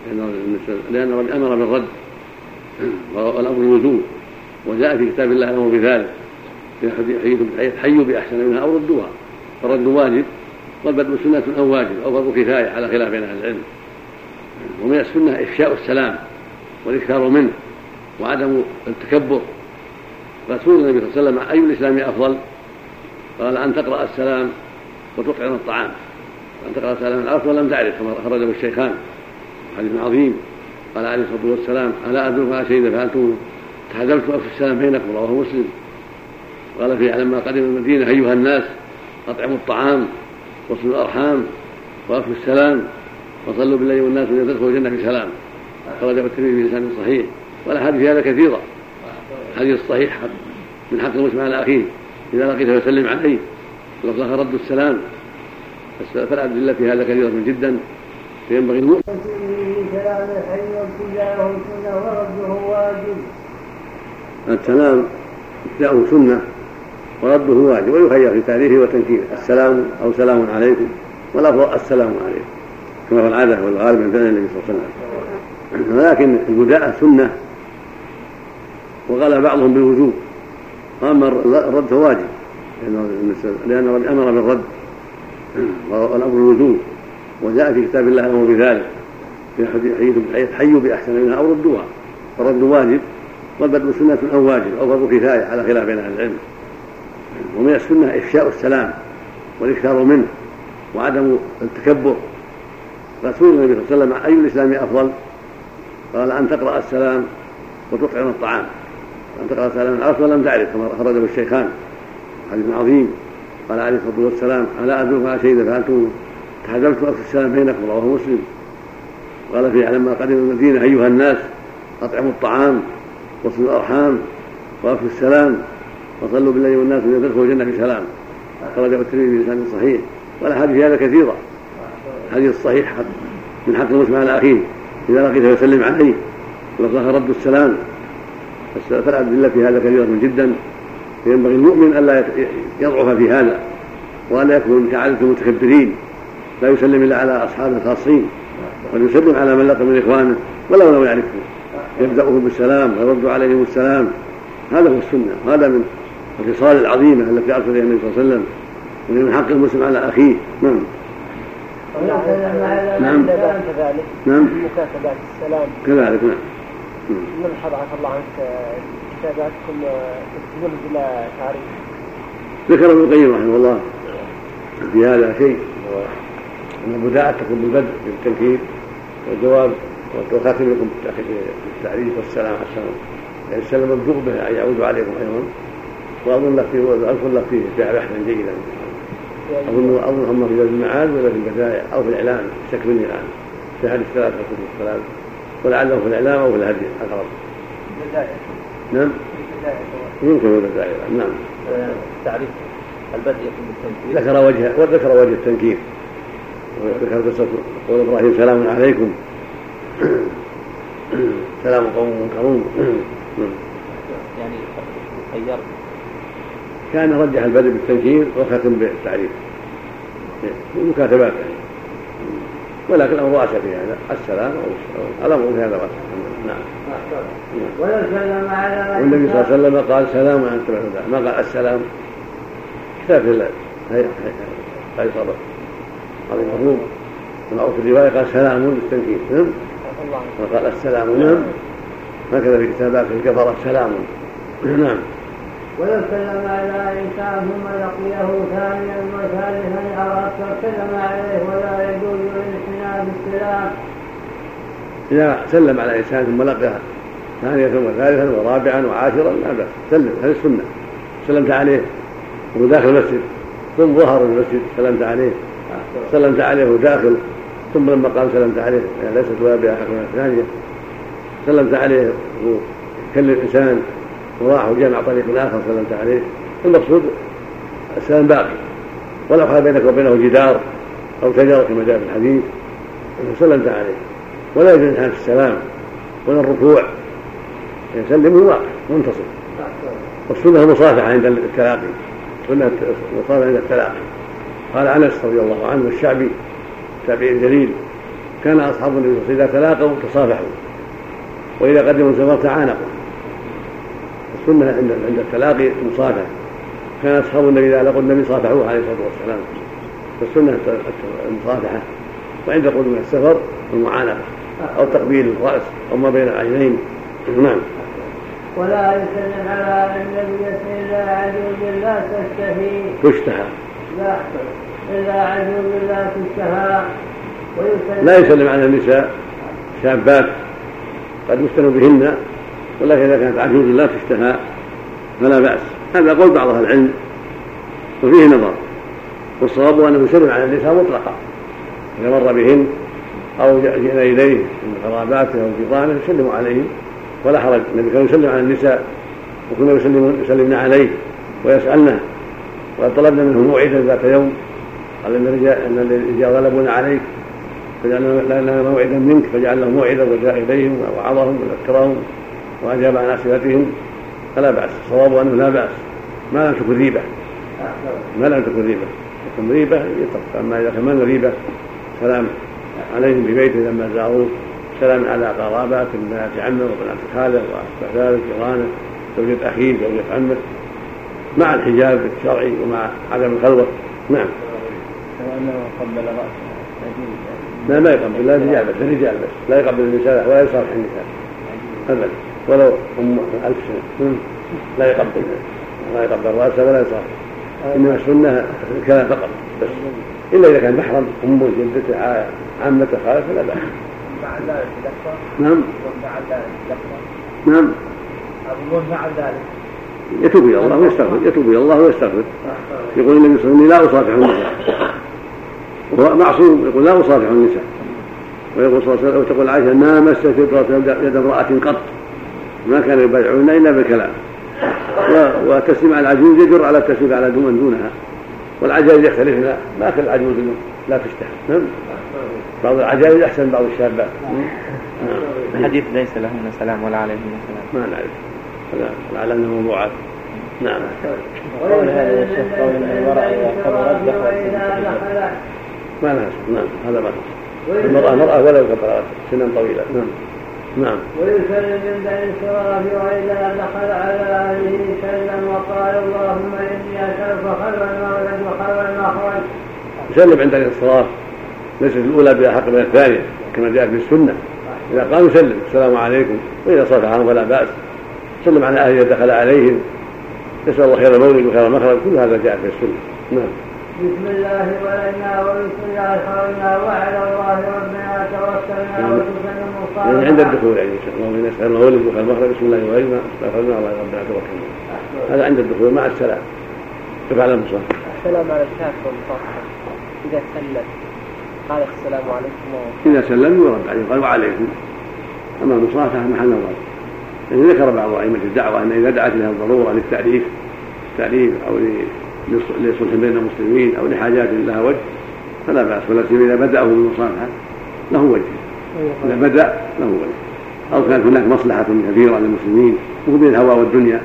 لأن الرب أمر بالرد والأمر الوجوب، وجاء في كتاب الله الأمر بذلك في حديث حيوا بأحسن منها أو ردوها، فالرد واجب والبدء سنة أو واجب أو فرض كفاية على خلاف بين أهل العلم. ومن السنة إفشاء السلام والإكثار منه وعدم التكبر. رسول النبي صلى الله عليه وسلم أي الإسلام أفضل؟ قال أن تقرأ السلام وتطعم الطعام، أن تقرأ السلام العرف ولم تعرف، كما خرجه الشيخان حديث عظيم. قال عليه الصلاة والسلام ألا أدلكم على شيء فأنتم تحدثتم أفشوا السلام بينكم، رواه مسلم. قال فيه لما قدم المدينة أيها الناس أطعموا الطعام وصلوا الأرحام وأفشوا السلام وصلوا بالليل والناس تدخلوا الجنة بسلام، خرجه الترمذي بلسان صحيح. والأحاديث في هذا كثيرة، الحديث الصحيح من حق المسلم على أخيه إذا لقيته فسلم عليه، ولفظها رد السلام. فالأدلة في هذا كثيرة جدا، فينبغي المؤمن السلام ابتداؤه سنة ورده واجب، ويخير في تاريخه وتنكيره السلام أو سلام عليكم، والأفضل السلام عليكم كما هو العادة والغالب من فعل النبي صلى الله عليه وسلم. ولكن البداءة سنة وقال بعضهم بالوجوب، أما الرد فواجب لأن الرب أمر بالرد والأمر الوجوب، وجاء في كتاب الله الأمر بذلك في حديث حيوا بأحسن منها أو ردوها، فالرد واجب والبدء سنة أو واجب أو فرض كفاية على خلاف بين أهل العلم. ومن السنة إفشاء السلام والإكثار منه وعدم التكبر. رسول النبي صلى الله عليه وسلم أي الإسلام أفضل؟ قال أن تقرأ السلام وتطعم الطعام، أن تقرأ السلام العرف ولم تعرف، كما خرجه الشيخان حديث عظيم. قال عليه الصلاة والسلام ألا أدلكم على شيء فأنتم تحدثتم أفشوا السلام بينكم، رواه مسلم. قال فيه لما قدم المدينة أيها الناس أطعموا الطعام وصلوا الأرحام وأفشوا السلام وصلوا بالليل والناس تدخلوا الجنة بسلام، خرجه الترمذي بلسان صحيح. والأحاديث في هذا كثيرة، الحديث الصحيح من حق المسلم على أخيه إذا لقيته فسلم عليه، ولفظها رد السلام. فالأدلة في هذا كثيرة جدا، فينبغي المؤمن ألا يضعف في هذا، وألا يكون كعادة المتكبرين لا يسلم إلا على أصحابه الخاصين، ويسلم على من لقى من إخوانه ولو لم يعرفه، يبدأهم بالسلام ويرد عليهم السلام. هذا هو السنة، وهذا من الخصال العظيمة التي أرسل بها النبي صلى الله عليه وسلم، ومن حق المسلم على أخيه. نعم نعم كذلك نعم مكاتبات السلام كذلك. نعم نلحظ عفى الله عنك كتاباتكم تستمر بلا تعريف. ذكر ابن القيم رحمه الله في هذا شيء، أن البداءة تكون بالبدء بالتنكير والجواب، وخاتم لكم بالتعريف والسلام على السلام، يعني السلام مبدوء به أن يعود عليكم أيضا. وأظن لك فيه وأذكر لك فيه جاء بحثا جيدا، أظن أظن أما في ذات المعاد ولا في البداية أو في الإعلام، شك مني الآن في هذه الثلاثة كتب الثلاث، ولعله في الإعلام أو في الهدي أقرب. نعم يمكن في البداية. نعم تعريف البدء يكون بالتنكير، ذكر وجه وذكر وجه التنكير، وذكر قصة قول إبراهيم سلام عليكم سلام قوم منكرون. يعني خير كان رجح البدء بالتنكير وختم بالتعريف في المكاتبات يعني، ولكن الأمر واسع في هذا السلام أو الأمر في هذا واسع. نعم والنبي صلى الله عليه وسلم قال سلام أنت بعد، ما قال السلام. كتاب الله هي هي صبر هذا المفهوم. ونعرف في الرواية قال سلام بالتنكير، نعم وقال السلام. نعم هكذا في كتابات الكفرة سلام. نعم ولو سلم على إنسان ثم لقيه ثانيا وثالثا أردت سلم عليه ولا يجوز الانحناء بالسلام. إذا سلم على إنسان ثم لقيه ثانيا وثالثا ورابعا وعاشرا لا بأس، سلم، هذه السنة. سلمت عليه وهو داخل المسجد ثم ظهر المسجد سلمت عليه، سلمت عليه داخل ثم لما قام سلمت عليه، يعني ليست وابعة حكمة ثانية. سلمت عليه وكلم إنسان وراح وجمع طريق آخر سلمت عليه. المقصود السلام باقي، ولو حال بينك وبينه جدار أو شجرة كما جاء في الحديث سلمت عليه، ولا يجوز انحناء في السلام ولا الركوع، يسلم هو واقف منتصف. والسنة المصافحة عند التلاقي، سنة المصافحة عند التلاقي. قال أنس رضي الله عنه الشعبي تابعي جليل كان أصحاب النبي صلى الله عليه وسلم إذا تلاقوا تصافحوا وإذا قدموا السفر تعانقوا. السنة عند التلاقي المصافحة، كان أصحاب النبي إذا لقوا النبي صافحوه عليه الصلاة والسلام، فالسنة المصافحة. وعند قدوم السفر المعانقة أو تقبيل الرأس أو ما بين العينين. نعم. ولا يسلم على النبي إلا عجوز لا تشتهي تشتهى لا إلا عجوز لا تشتهى. لا يسلم على النساء شابات قد يفتن بهن، ولكن إذا كانت عجوز لا تشتهى فلا بأس. هذا قول بعض أهل العلم وفيه نظر، والصواب أنه يسلم على النساء مطلقا إذا مر بهن أو جئنا إليه من قراباته أو جيرانه يسلم عليهم ولا حرج. النبي كان يسلم على النساء وكنا يسلمن عليه ويسألنا، وقد طلبنا منه موعدا ذات يوم قال أن الرجال غلبونا عليك فجعلنا لنا موعدا منك، فجعل له موعدا وجاء إليهم ووعظهم وذكرهم وأجاب عن أسئلتهم فلا بأس. الصواب أنه لا بأس ما لم تكن ريبة، ما لم تكن ريبة. تكن ريبة يترك. أما إذا كان ريبة سلام عليهم ببيته لما زاروه، سلام على قرابات بنات عمه وبنات خاله وأشبه ذلك، جيرانه، زوجة أخيه، زوجة عمه، مع الحجاب الشرعي ومع عدم الخلوة. نعم. لا ما يقبل، لا رجال بس، الرجال بس، لا يقبل النساء ولا يصافح النساء أبدا ولو أم ألف سنة، لا يقبل لا يقبل رأسه ولا يصافح. إنما السنة كلام فقط بس، إلا إذا كان محرم أمه جدته عامته خالته فلا بأس. نعم نعم يتوب إلى الله ويستغفر، يتوب إلى الله ويستغفر. يقول النبي صلى الله عليه وسلم لا أصافح النساء، وهو معصوم يقول لا أصافح النساء. ويقول صلى الله عليه وسلم وتقول عائشة ما مست يد امرأة قط ما كان يبايعون إلا بالكلام. وتسليم على العجوز يجر على التسليم على من دونها، والعجائز يختلفنا، ما كل العجوز لا تشتهى. نعم. بعض العجائز أحسن بعض الشابات. الحديث ليس لهن سلام ولا عليهن سلام ما نعرف، لعل أنه موضوعات. نعم. قول هذا الشيخ قول ان المرأة كبرت دخلت ما لها. نعم هذا ما تصح. المرأة مرأة ولو كبرت سنا طويلة. نعم. نعم. ويسلم عند الانصراف وإذا دخل على أهله سلم وقال اللهم إني أسألك خير المولد وخير المخرج. يسلم عند الانصراف، ليست الأولى بأحق من الثانية كما جاء في السنة. إذا قال يسلم السلام عليكم، وإذا صافحهم فلا بأس. سلم على أهله دخل عليهم، يسأل الله خير المولد وخير المخرج، كل هذا جاء في السنة. نعم. بسم الله ولينا وبسم الله خرجنا وعلى الله ربنا توكلنا وتسلم الصالحات. يعني عند الدخول يعني اللهم نسأل المولد وخير المخرج بسم الله ولينا خرجنا وعلى ربنا توكلنا. هذا عند الدخول مع السلام. تفعل المصافحة. السلام على الكافر والمصافحة إذا سلم قال السلام عليكم. إذا سلم يرد عليه قال وعليكم. أما المصافحة محل نظر. يعني ذكر بعض أئمة الدعوة أن إذا دعت لها الضرورة للتعريف تعريف أو لصلح بين المسلمين أو لحاجات لها وجه فلا بأس، ولكن إذا بدأه بالمصافحة له وجه، إذا بدأ له وجه، أو كانت هناك مصلحة كبيرة للمسلمين وهو بين الهوى والدنيا.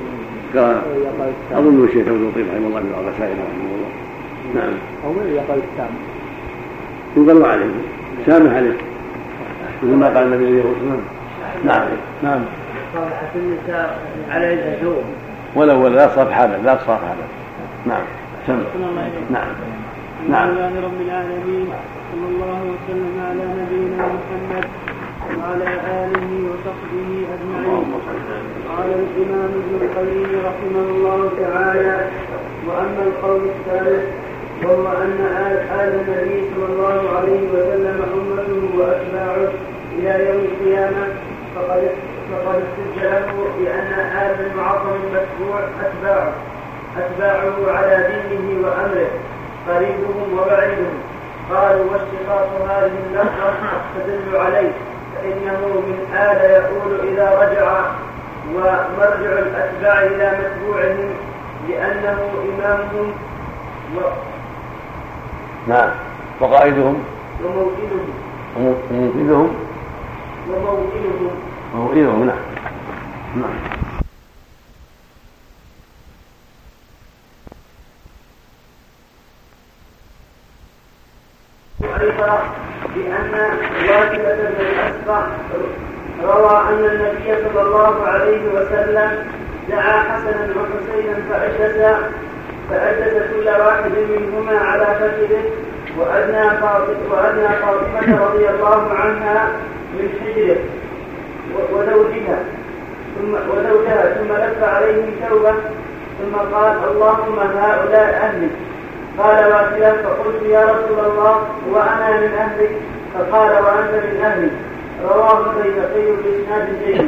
أظن الشيخ ابن لطيف رحمه الله من الرسائل رحمه الله. نعم. أو يقال السام يقال عليه سامح عليه مثل ما قال النبي عليه الصلاة والسلام. نعم نعم. صافحة النساء على الهجوم ولو لا صافح هذا لا صافح هذا. نعم سمع. نعم نعم. الحمد لله رب العالمين، صلى الله وسلم على نبينا محمد وعلى آله وصحبه أجمعين. قال الإمام ابن القيم رحمه الله تعالى: وأما القول الثالث وهو أن آل النبي صلى الله عليه وسلم أمته وأتباعه إلى يوم القيامة فقد فقد استدلوا بأن آل المعظم المتبوع أتباعه أتباعه على دينه وأمره قريبهم وبعيدهم. قالوا واشتقاق هذه اللفظة تدل عليه، فإنه من آل يقول إذا رجع، ومرجع الأتباع إلى متبوعهم لأنه إمامهم و... نعم وقائدهم وموئلهم وموئلهم وموئلهم موئلهم. نعم نعم. أيضا بأن الأسقع روى أن النبي صلى الله عليه وسلم دعا حسنا وحسينا فأجلس فأجلس كل واحد منهما على فخذه وأدنى فاطمة فاطمة رضي الله عنها من حجره وزوجها ثم وزوجها ثم لف عليهم ثوبه ثم قال اللهم هؤلاء أهلي. قال واكلا فقلت يا رسول الله وأنا من أهلك؟ فقال وأنت من أهلي. رواه البيهقي بإسناد جيد.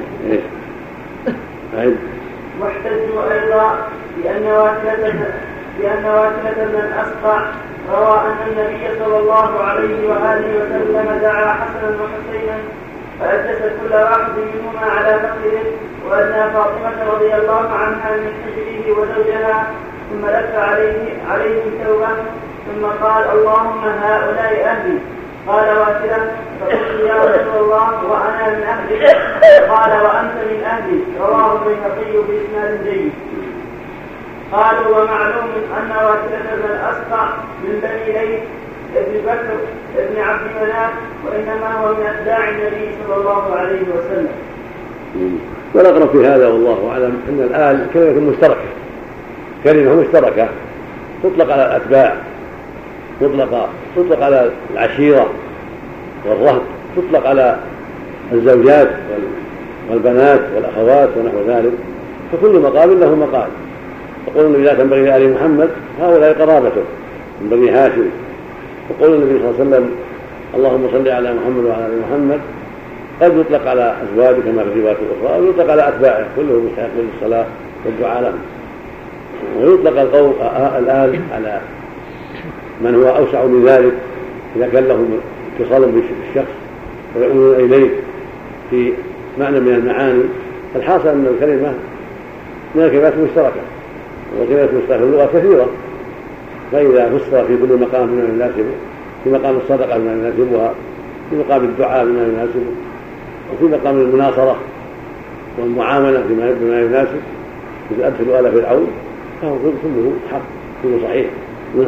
واحتجوا أيضا بأن واكلة بأن واكلة بن الأسقع روى أن النبي صلى الله عليه وآله وسلم دعا حسنا وحسينا فأجلس كل واحد منهما على فخذه وأدنى فاطمة رضي الله عنها من حجره وزوجها ثم لف عليه عليهم ثوبه ثم قال اللهم هؤلاء أهلي. قال واكلا فقلت يا رسول الله وأنا من أهلك؟ قال وأنت من أهلي. رواه البيهقي بإسناد جيد. قالوا ومعلوم أن واكلة بن الأسقع من بني ليث ابن بكر ابن عبد مناف وإنما هو من أتباع النبي صلى الله عليه وسلم. والأقرب في هذا والله أعلم أن الآل كلمة مشتركة كلمة مشتركة تطلق على الأتباع تطلق تطلق على العشيرة والرهط تطلق على الزوجات والبنات والأخوات ونحو ذلك فكل مقام له مقال. يقول النبي لا تنبغي لآل محمد هؤلاء قرابته من بني هاشم. يقول النبي صلى الله عليه وسلم اللهم صل على محمد وعلى آل محمد قد يطلق على أزواجه كما في الروايات الأخرى أو يطلق على أتباعه كلهم مستحقون للصلاة والدعاء لهم. ويطلق القول الآل على من هو أوسع من ذلك إذا كان لهم اتصال بالشخص ويؤمنون إليه في معنى من المعاني. الحاصل أن الكلمة من الكلمات المشتركة والكلمات المشتركة في اللغة كثيرة فإذا فسر في كل مقام بما يناسبه في مقام الصدقة بما يناسبها في مقام الدعاء بما يناسبه وفي مقام المناصرة والمعاملة بما يناسب إذا أدخلوا آل فرعون فهو كله حق كله صحيح. نعم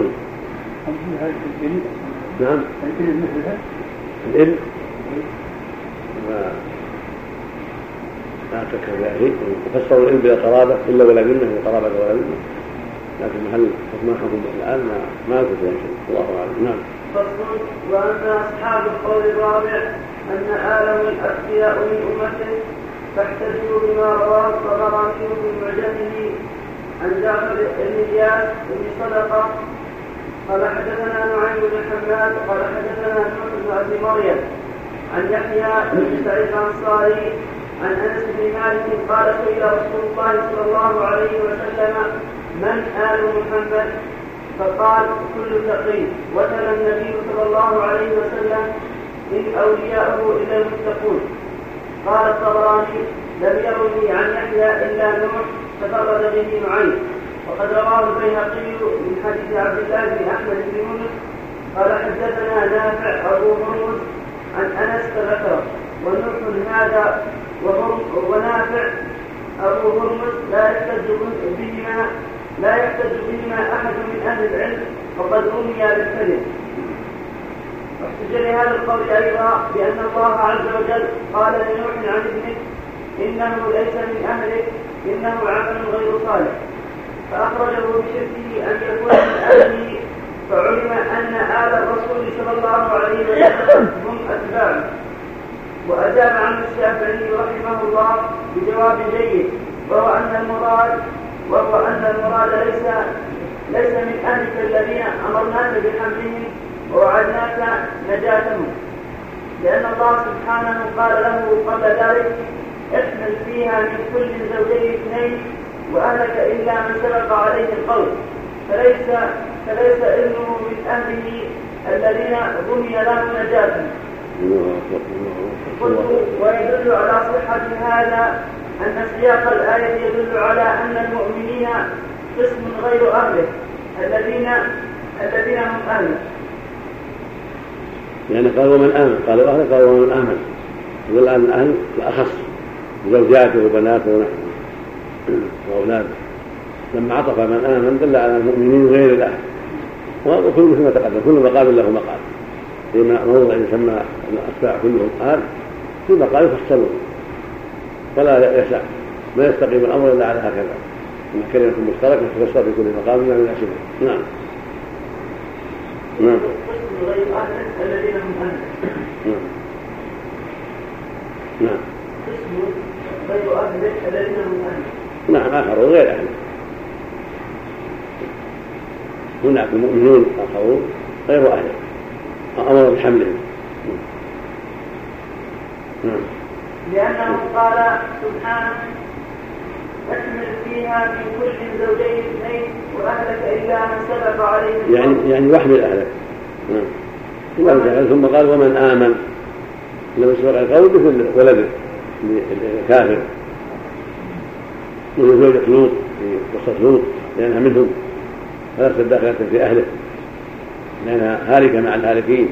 نعم الإل لا تكفي فسروا الإل بلا قرابة إلا ولا منه قرابة ولا منه لكن هل حكم حكم الآن ما ما أذكر شيء الله أعلم. نعم. فصل وأن أصحاب القول الرابع أن آلهم الأتقياء من أمته فاحتجوا بما رواه الطبراني في معجمه عن جعفر بن إياس بن صدقة قال حدثنا نعيم بن حماد قال حدثنا نوح بن أبي مريم عن يحيى بن سعيد الأنصاري عن أنس بن مالك قال سئل رسول الله صلى الله عليه وسلم من آل محمد؟ فقال كل تقي. وتلا النبي صلى الله عليه وسلم إن أولياءه إلا المتقون. قال الطبراني لم يروي عن يحيى إلا نوح تفرد به نعيم وقد رواه البيهقي من حديث عبد الله بن أحمد بن يونس قال حدثنا نافع أبو هرمز عن أنس فذكره ونوح هذا ونافع أبو هرمز لا يحتج بهما لا يحتج بهما أحد من أهل العلم وقد رمي بالكذب. واحتج لهذا القول أيضا بأن الله عز وجل قال لنوح عن ابنه إنه ليس من أهلك إنه عمل غير صالح فأخرجه بشركه أن يكون من أهله فعلم أن آل الرسول صلى الله عليه وسلم هم أتباعه. وأجاب عنه الشافعي رحمه الله بجواب جيد وهو أن المراد وهو أن المراد ليس ليس من أهلك الذين أمرناك بحملهم ووعدناك نجاتهم لأن الله سبحانه قال له قبل ذلك احمل فيها من كل زوجين اثنين وأهلك إلا من سبق عليه القول فليس فليس ابنه من أهله الذين رمي له نجاتهم. قلت ويدل على صحة هذا أن سياق الآية يدل على أن المؤمنين قسم غير أهله الذين الذين هم أهله. يعني قال ومن آمن قالوا أهله قالوا ومن آمن والآن الأهل الأخص زوجاته وبناته وأولاده لما عطف من آمن دل على المؤمنين غير الأهل وكل مثل ما تقدم كل مقام له مقال لما موضع يسمى الأتباع كلهم آل في مقام يفصلون فلا يسع ما يستقيم الأمر إلا على هكذا إن كلمة مشتركة تفسر في كل مقام ما يناسبه. نعم نعم غير أهل الذين هم أهل. نعم نعم غير أهل الذين هم أهل. نعم آخرون غير أهل. هناك المؤمنون آخرون غير أهل أمر بحملهم. نعم لأنه قال سبحانه أكمل فيها من كل زوجين اثنين وأهلك إلا من سبق عليه يعني يعني واحمل أهلك. نعم ثم قال ومن آمن لم يسبق القول بكل ولده الكافر من زوجة لوط في قصة لوط لأنها منهم فلست داخلة في أهله لأنها هالكة مع الهالكين.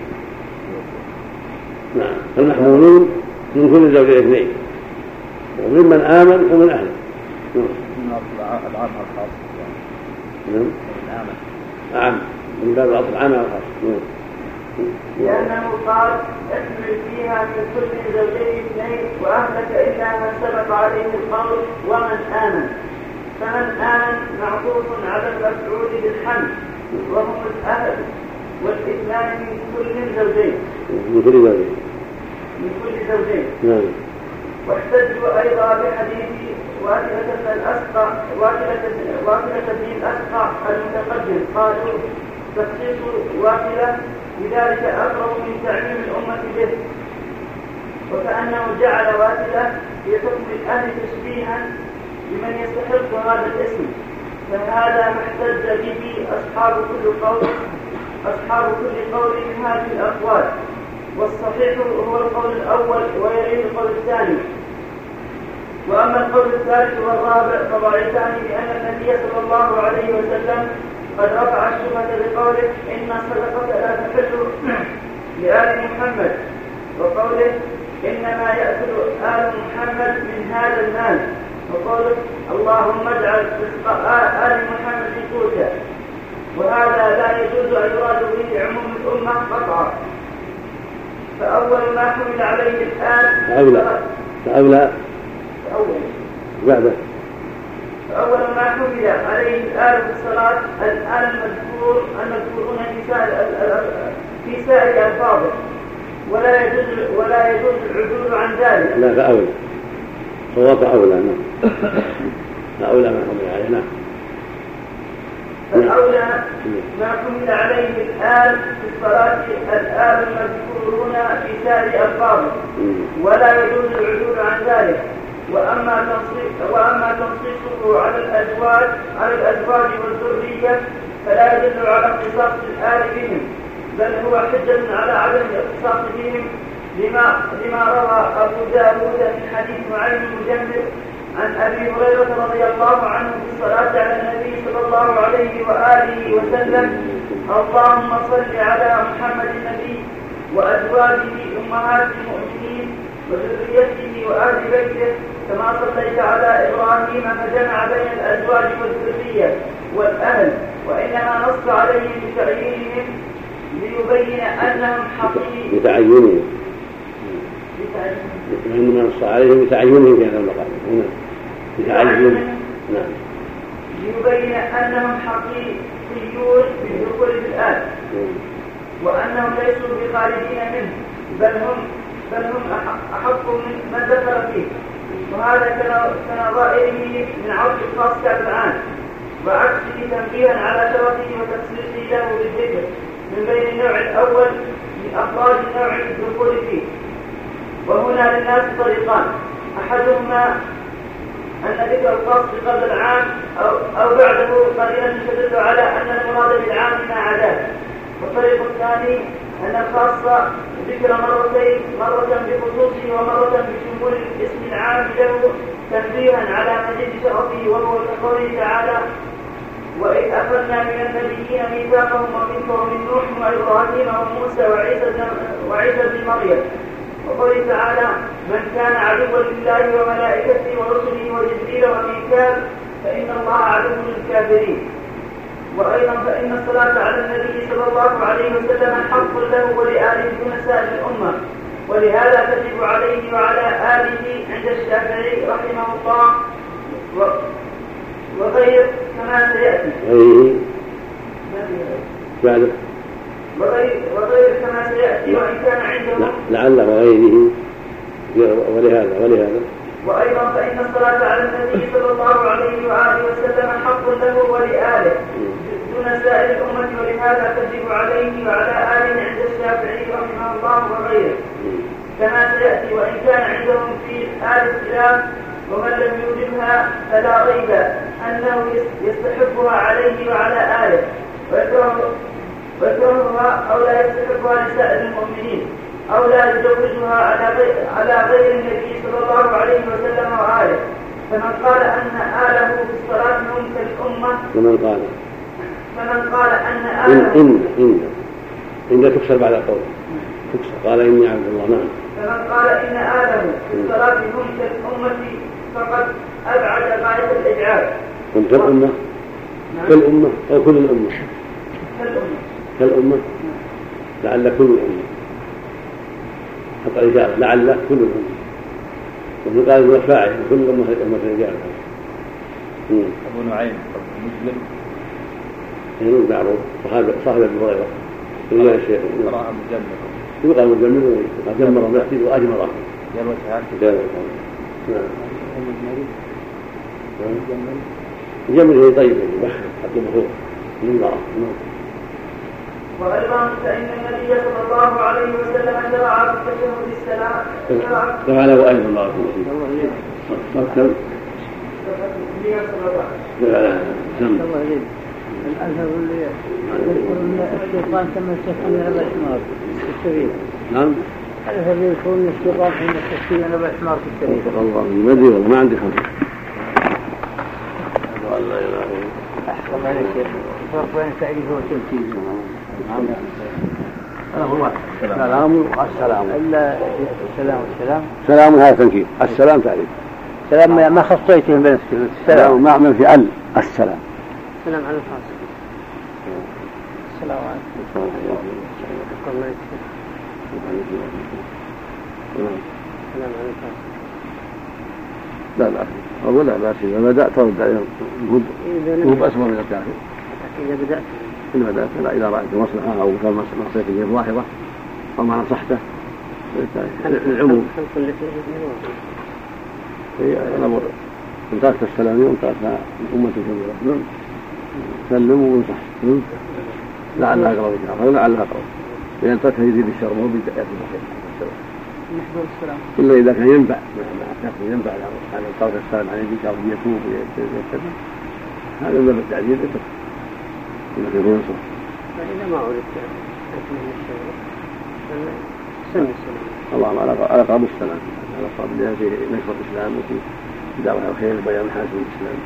نعم فالمحمولون من كل زوجين اثنين وممن آمن ومن أهله. العام الخاص نعم عام من باب العطف العام الخاص. لأنه قال اكمل فيها من كل زوجين اثنين وأهلك إلا من سبق عليه القول ومن آمن. فمن آمن معطوف على المفعول بالحمد وهم الأهل والإثنان من كل زوجين من كل زوجين من كل زوجين. نعم. واحتجوا أيضا بحديث واثلة بن الأسقع واثلة بن الأسقع المتقدم قالوا تخصيص واثلة لذلك أقرب من تعميم الأمة به وكأنه جعل واثلة في حكم الأهل تشبيها لمن يستحق هذا الاسم فهذا ما احتج به أصحاب كل قول أصحاب كل قول من هذه الأقوال والصحيح هو القول الأول ويليه القول الثاني. وأما القول الثالث والرابع فضعيفان لأن النبي صلى الله عليه وسلم قد رفع الشبهة بقوله إن الصدقة لا تحل لآل محمد وقوله إنما يأكل آل محمد من هذا المال وقوله اللهم اجعل رزق آل محمد قوتا وهذا لا يجوز أن يراد به عموم الأمة قطعا. فأول ما حمل عليه الآن فأولى فأولى فأول بعده فأول ما حمل عليه الآن في الصلاة الآن المذكور المذكورون في سائر في سائر ألفاظه ولا يجوز ولا يجوز العدول عن ذلك. لا فأولى صواب أولى. نعم فأولى ما حمل عليه. نعم فالأولى ما حمل عليه الآن في الصلاة الآن المذكورون في سائر ألفاظه ولا يجوز العدول عن ذلك. وأما تنصيص وأما تنصيصه على الأزواج على الأزواج والذرية فلا يدل على اختصاص الآل بهم بل هو حجة على عدم الاختصاص بهم لما لما روى أبو داود من حديث نعيم المجمل عن أبي هريرة رضي الله عنه في الصلاة على النبي صلى الله عليه وآله وسلم اللهم صل على محمد النبي وأزواجه أمهات المؤمنين وذريته وآل بيته كما صليت على إبراهيم فجمع بين الأزواج والذرية والأهل وإنما نص عليهم بتعيينهم ليبين أنهم حقيقي بتعيينهم إنما نص عليهم بتعيينهم في هذا المقام بتعيينهم. نعم ليبين أنهم حقيقيون بالدخول في الآن وأنهم ليسوا بخارجين منه بل هم بل هم أحق من من ذكر فيه وهذا كنظائره من عرض الخاص كالعام وعكسه تنبيها على شرفه وتخصيصه له بالذكر من بين النوع الأول من أفراد النوع الدخول فيه. وهنا للناس طريقان أحدهما أن ذكر الخاص قبل العام أو, أو بعده قليلا تدل على أن المراد بالعام ما عداه. والطريق الثاني أن الخاص ذكر مرتين مرة بخصوصه ومرة بشمول الاسم العام له تنبيها على مزيد شرفه وهو كقوله تعالى وإذ أخذنا من النبيين ميثاقهم ومنكم من نوح وإبراهيم وموسى وعيسى وعيسى بن مريم وقوله تعالى من كان عدوا لله وملائكته ورسله وجبريل وميكال فإن الله عدو للكافرين. وأيضا فإن الصلاة على النبي صلى الله عليه وسلم حق له ولآله دون سائر الأمة ولهذا تجب عليه وعلى آله عند الشافعي رحمه الله وغير كما سيأتي غيره وغير, وغير كما سيأتي وإن كان عنده لعل وغيره ولهذا ولهذا وأيضا فإن الصلاة على النبي صلى الله عليه وآله وسلم حق له ولآله دون سائر الأمة ولهذا تجب عليه وعلى آله عند الشافعي رحمه الله وغيره كما سيأتي وإن كان عندهم في آل الخلاف ومن لم يوجبها فلا ريب أنه يستحبها عليه وعلى آله ويكرهها أو لا يستحبها لسائر المؤمنين أو لا يزوجها على غير, على غير النبي صلى الله عليه وسلم وآله. فمن قال أن آله في الصلاة هم كالأمة فمن قال فمن قال أن آله إن إن إن تكسر بعد القول تكسر قال إني عبد الله نعم فمن قال إن آله في الصلاة هم كالأمة فقد أبعد غاية الإبعاد. هم كالأمة كالأمة أو كل الأمة كالأمة كالأمة لعل كل الأمة حتى رجال لعل كل الأمة ومن قال إنه فاعل كل الأمة أمة رجال. أبو نعيم مسلم يعني معروف صاحب صاحب أبي هريرة رجال الشيخ قراءة مجمل يقال مجمل وجمر المسجد وأجمره يروي هذا نعم يجمل هي طيب يبخر حتى مخوف من الله. وأيضا فإن النبي صلى الله عليه وسلم شرع في التشهد السلام كما له أيضا الله الأثر اللي يذكر أن الشيطان تمسك من أبا حمار في السبيل. نعم الأثر اللي يذكر أن الشيطان تمسك من أبا حمار في السبيل. الله ما أدري والله ما عندي خبر. الله يرحمه. أحكم عليك يا فرق بين تعريفه وتمثيله. هذا هو السلام والسلام. إلا السلام والسلام. سلام هذا تنكير السلام تعريف. سلام ما خصيته بين السلام ما عمل في ال السلام. السلام على الخاص. السلام عليكم. الله يسلمك. السلام عليكم. لا لا أقول لا بأس إذا بدأت ترد عليهم هو بأسوأ من الكافر. إذا بدأت إذا بدأت لا إذا رأيت مصلحة أو كان مصلحة ظاهرة أو ما نصحته العموم. هي الأمر إن تركت السلام يوم تركها الأمة كبيرة سلم وانصح لعل أقرب الكافر لعل أقرب لأن تركها يزيد الشر وهو بدأت السلام إلا إذا كان ينفع ما ينفع على القول السلام عليه ذلك أو يتوب ويتبع هذا من التعديل إذا كان ينصح. فإذا ما أردت أكمل الشر سن السلام اللهم على قرب السلام على قرب الله في نشر الإسلام وفي دعوة الخير وبيان محاسن الإسلام.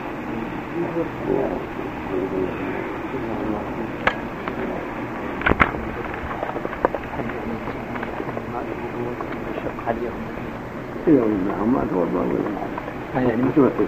يوم معهم ما توضأ يعني متمثل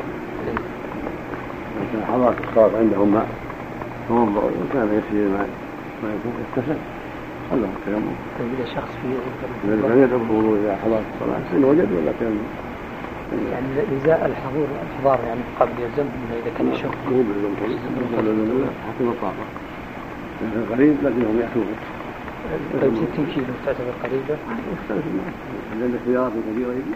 كان حضرت الصلاة عندهم ماء توضأ وكان يسير ما ما يكون اغتسل الله التيمم. إذا شخص فيه إذا كان يدعو بالوضوء إذا حضرت الصلاة إن وجد ولا كان يعني إزاء الحضور الحضار يعني قبل الذنب إذا كان يشك هو بالذنب بالله حسب الطاقة لكن قريب لكنهم يأتون. طيب ستين كيلو تعتبر قريبة؟ يختلف الناس لأن اختيارات كثيرة يجب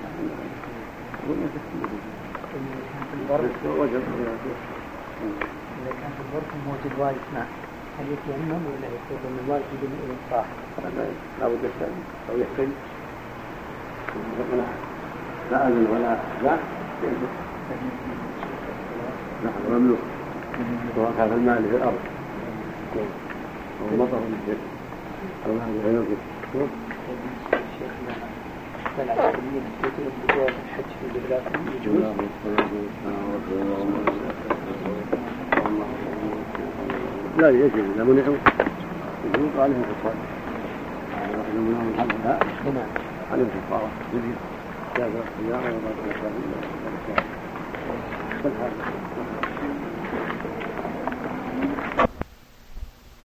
وجد إذا كان في البرك موجود وايد ماء هل يتيمم ولا يكون من الماء بدون إنصاح؟ لا بد يستعمل أو يحتج لا أذن ولا لا نحن مملوك سواء كان الماء في الأرض أو مطر من الشيء أو ما هو غير كده. شيخنا العسكريين يستطيعون بجواز الحج في بلادهم يجوز؟ لا يجب إذا منعوا يجوز عليهم كفارة. إذا منعوا من حقها عليهم كفارة جزية جاز الخيار وما كان